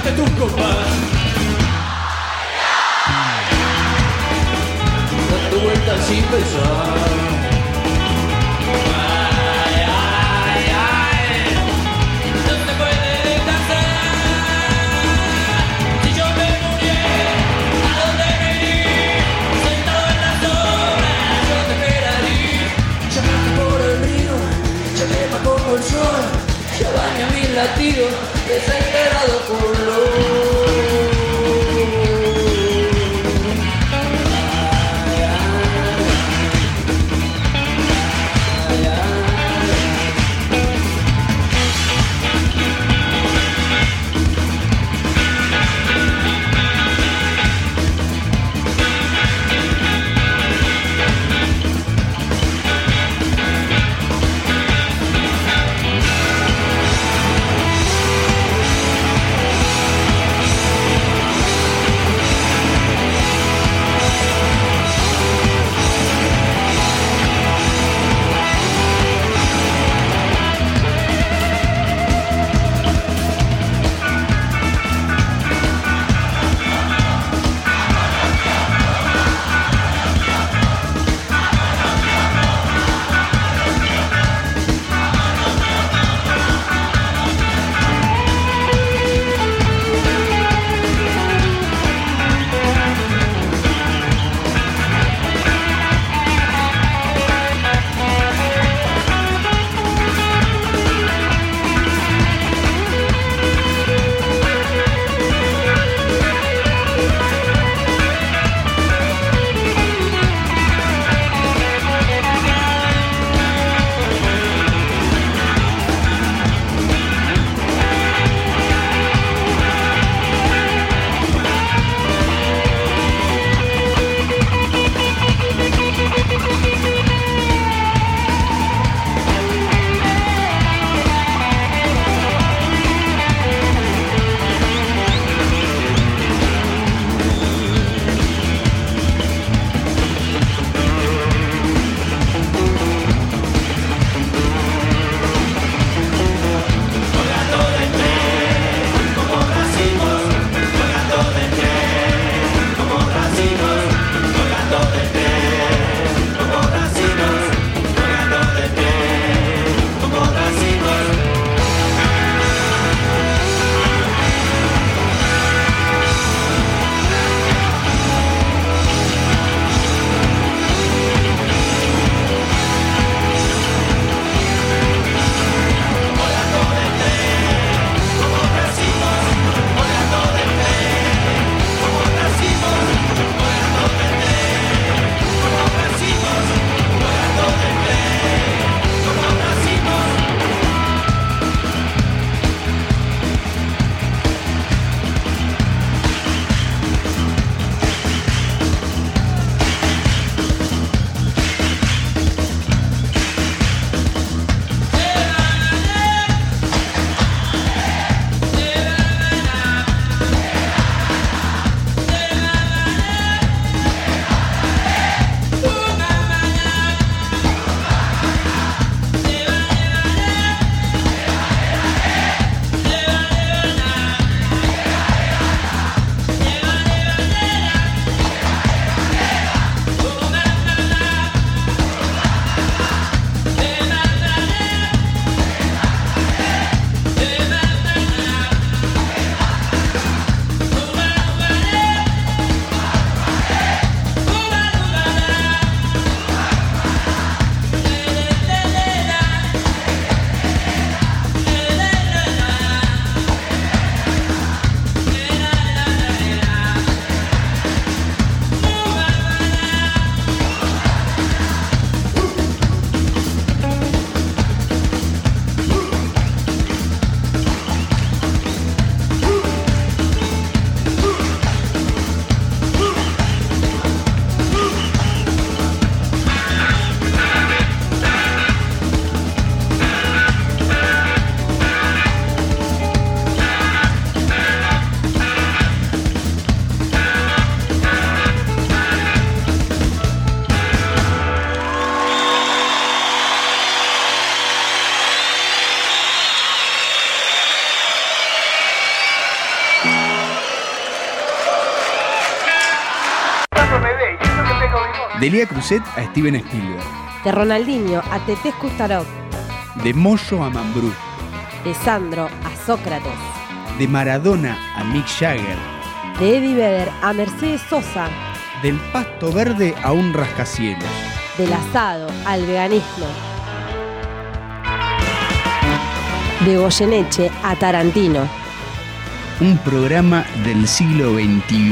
ante tus copas. Dando vueltas sin pensar. Ay, ay, ay, no se puede descansar. Si yo me muriera, ¿a dónde me iría? Sentado en las sombras, yo te esperaría. Llamate por el río, ya quema como el sol. Ya baña mis latidos, desesperado por lo. De Lía Cruzet a Steven Spielberg. De Ronaldinho a Tetés Kustarov. De Moyo a Mambrú. De Sandro a Sócrates. De Maradona a Mick Jagger. De Eddie Vedder a Mercedes Sosa. Del pasto verde a un rascacielos. Del asado al veganismo. De Goyeneche a Tarantino. Un programa del siglo XXI.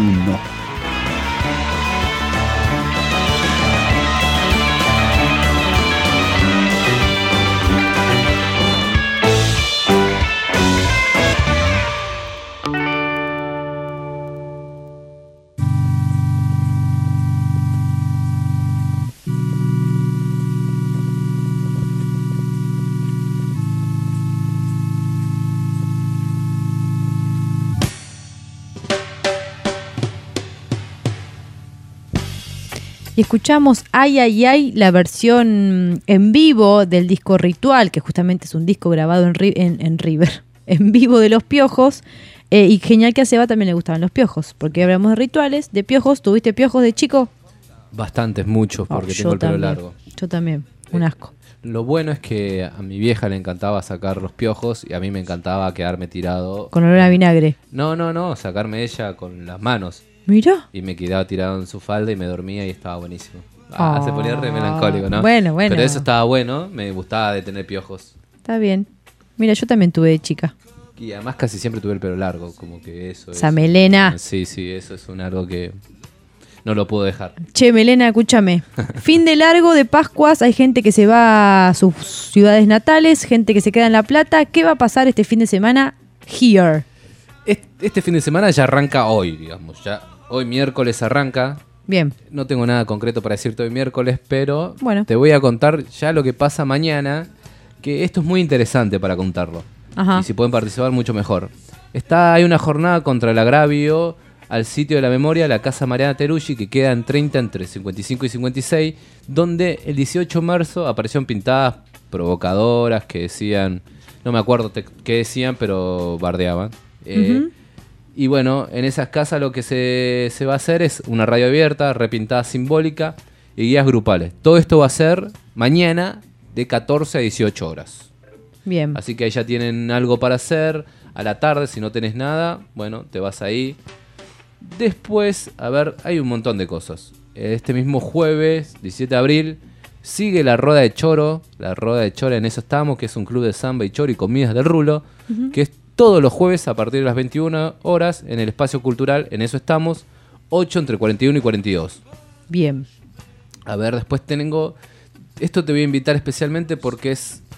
Y escuchamos Ay, ay, ay, la versión en vivo del disco Ritual, que justamente es un disco grabado en River, en vivo de Los Piojos. Y genial que a Seba también le gustaban los piojos, porque hablamos de rituales, de piojos. ¿Tuviste piojos de chico? Bastantes, muchos, porque tengo el pelo largo. Yo también, un asco. Lo bueno es que a mi vieja le encantaba sacar los piojos y a mí me encantaba quedarme tirado. Con olor a vinagre. No, sacarme ella con las manos. Mira. Y me quedaba tirado en su falda y me dormía y estaba buenísimo. Se ponía re melancólico, ¿no? Bueno. Pero eso estaba bueno, me gustaba de tener piojos. Está bien. Mira, yo también tuve de chica. Y además casi siempre tuve el pelo largo, como que eso esa melena. Sí, eso es un algo que no lo puedo dejar. Che, Melena, escúchame. Fin de largo de Pascuas, hay gente que se va a sus ciudades natales, gente que se queda en La Plata. ¿Qué va a pasar este fin de semana here? Este fin de semana ya arranca hoy, digamos. Ya hoy miércoles arranca. Bien. No tengo nada concreto para decirte hoy miércoles, pero bueno, te voy a contar ya lo que pasa mañana, que esto es muy interesante para contarlo. Ajá. Y si pueden participar, mucho mejor. Hay una jornada contra el agravio al sitio de la memoria, la Casa Mariana Teruggi, que queda en 30 entre 55 y 56, donde el 18 de marzo aparecieron pintadas provocadoras que decían, no me acuerdo qué decían, pero bardeaban. Y bueno, en esas casas lo que se va a hacer es una radio abierta, repintada simbólica y guías grupales. Todo esto va a ser mañana de 14 a 18 horas. Bien. Así que ahí ya tienen algo para hacer. A la tarde, si no tenés nada, bueno, te vas ahí. Después, a ver, hay un montón de cosas. Este mismo jueves, 17 de abril, sigue la Roda de Choro. La Roda de Choro, en eso estamos, que es un club de samba y choro y comidas del rulo, que es todos los jueves a partir de las 21 horas en el espacio cultural. En eso estamos, 8 entre 41 y 42. Bien. A ver, después tengo... Esto te voy a invitar especialmente porque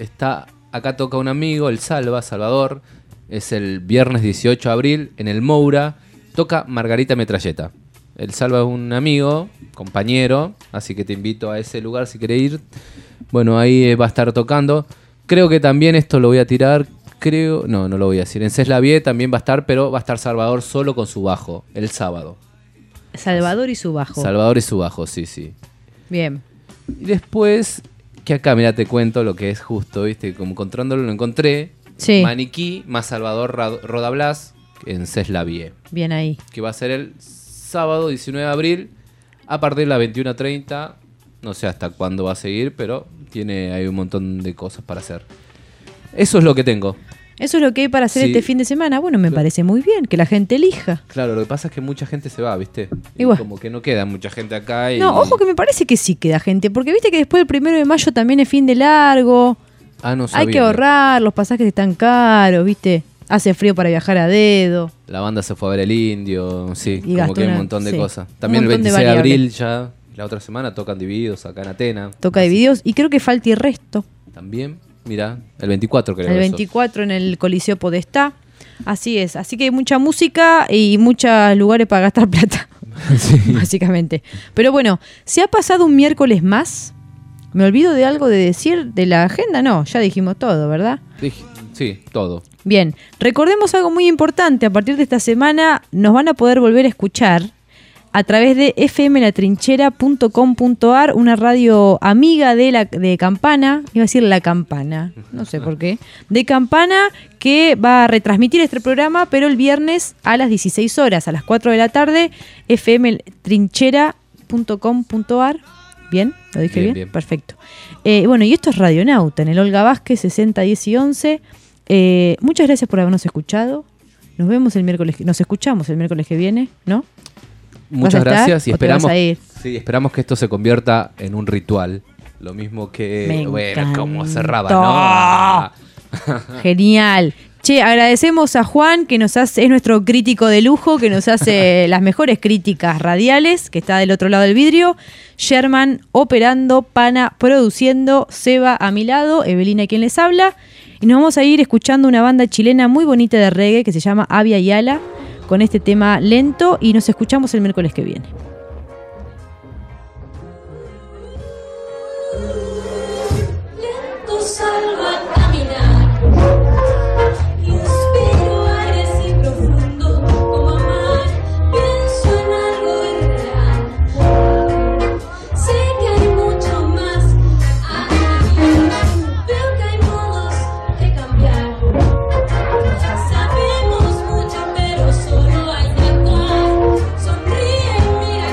acá toca un amigo, el Salvador. Es el viernes 18 de abril en el Moura. Toca Margarita Metralleta. El Salva es un amigo, compañero, así que te invito a ese lugar si querés ir. Bueno, ahí va a estar tocando. Creo que también esto lo voy a tirar, no lo voy a decir. En Ceslavie también va a estar, pero va a estar Salvador solo con su bajo, el sábado. Salvador y su bajo. Salvador y su bajo, sí. Bien. Y después, que acá, mira, te cuento lo que es justo, ¿viste? Como encontrándolo, lo encontré. Sí. Maniquí más Salvador Rodablas en Ceslavie. Bien ahí. Que va a ser el sábado 19 de abril a partir de las 21:30. No sé hasta cuándo va a seguir, pero hay un montón de cosas para hacer. Eso es lo que tengo. Eso es lo que hay para hacer este fin de semana. Bueno, me parece muy bien que la gente elija. Claro, lo que pasa es que mucha gente se va, ¿viste? Y bueno. Como que no queda mucha gente acá. No, ojo que me parece que sí queda gente, porque viste que después del 1 de mayo también es fin de largo. No sabía. Hay que ahorrar, los pasajes están caros, ¿viste? Hace frío para viajar a dedo. La banda se fue a ver el Indio, sí, y como que hay un montón de cosas. También el 26 de abril ya, la otra semana, tocan Divididos acá en Atena. Toca Divididos y creo que falta y resto. También, mira, el 24 creo. El 24 en el Coliseo Podestá. Así es, así que hay mucha música y muchos lugares para gastar plata, sí. Básicamente. Pero bueno, ¿se ha pasado un miércoles más? ¿Me olvido de algo de decir de la agenda? No, ya dijimos todo, ¿verdad? Sí, todo. Bien, recordemos algo muy importante. A partir de esta semana nos van a poder volver a escuchar a través de fmlatrinchera.com.ar, una radio amiga de Campana, iba a decir La Campana, no sé por qué, de Campana, que va a retransmitir este programa, pero el viernes a las 16 horas, a las 4 de la tarde, fmlatrinchera.com.ar. ¿Bien? ¿Lo dije bien? Bien. Perfecto. Bueno, y esto es Radionauta, en el Olga Vázquez 60 10 y 11. Muchas gracias por habernos escuchado. Nos escuchamos el miércoles que viene, ¿no? Muchas gracias y ¿O te vas a ir? esperamos que esto se convierta en un ritual. Lo mismo que... Bueno, como cerraba, ¿no? Genial. Che, agradecemos a Juan, que es nuestro crítico de lujo, que nos hace las mejores críticas radiales, que está del otro lado del vidrio. Sherman operando, Pana produciendo, Seba a mi lado, Evelina quien les habla. Y nos vamos a ir escuchando una banda chilena muy bonita de reggae que se llama Avia Yala, con este tema lento, y nos escuchamos el miércoles que viene. Lento salgo a caminar, inspiro aire así profundo como amar, pienso en algo irreal, sé que hay mucho más aquí, veo que hay modos de cambiar, sabemos mucho pero solo hay que actuar, sonríe y mira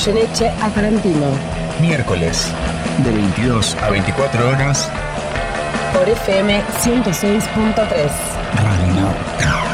Goyeneche a Tarantino. Miércoles, de 22 a 24 horas. Por FM 106.3. Radio Nauta.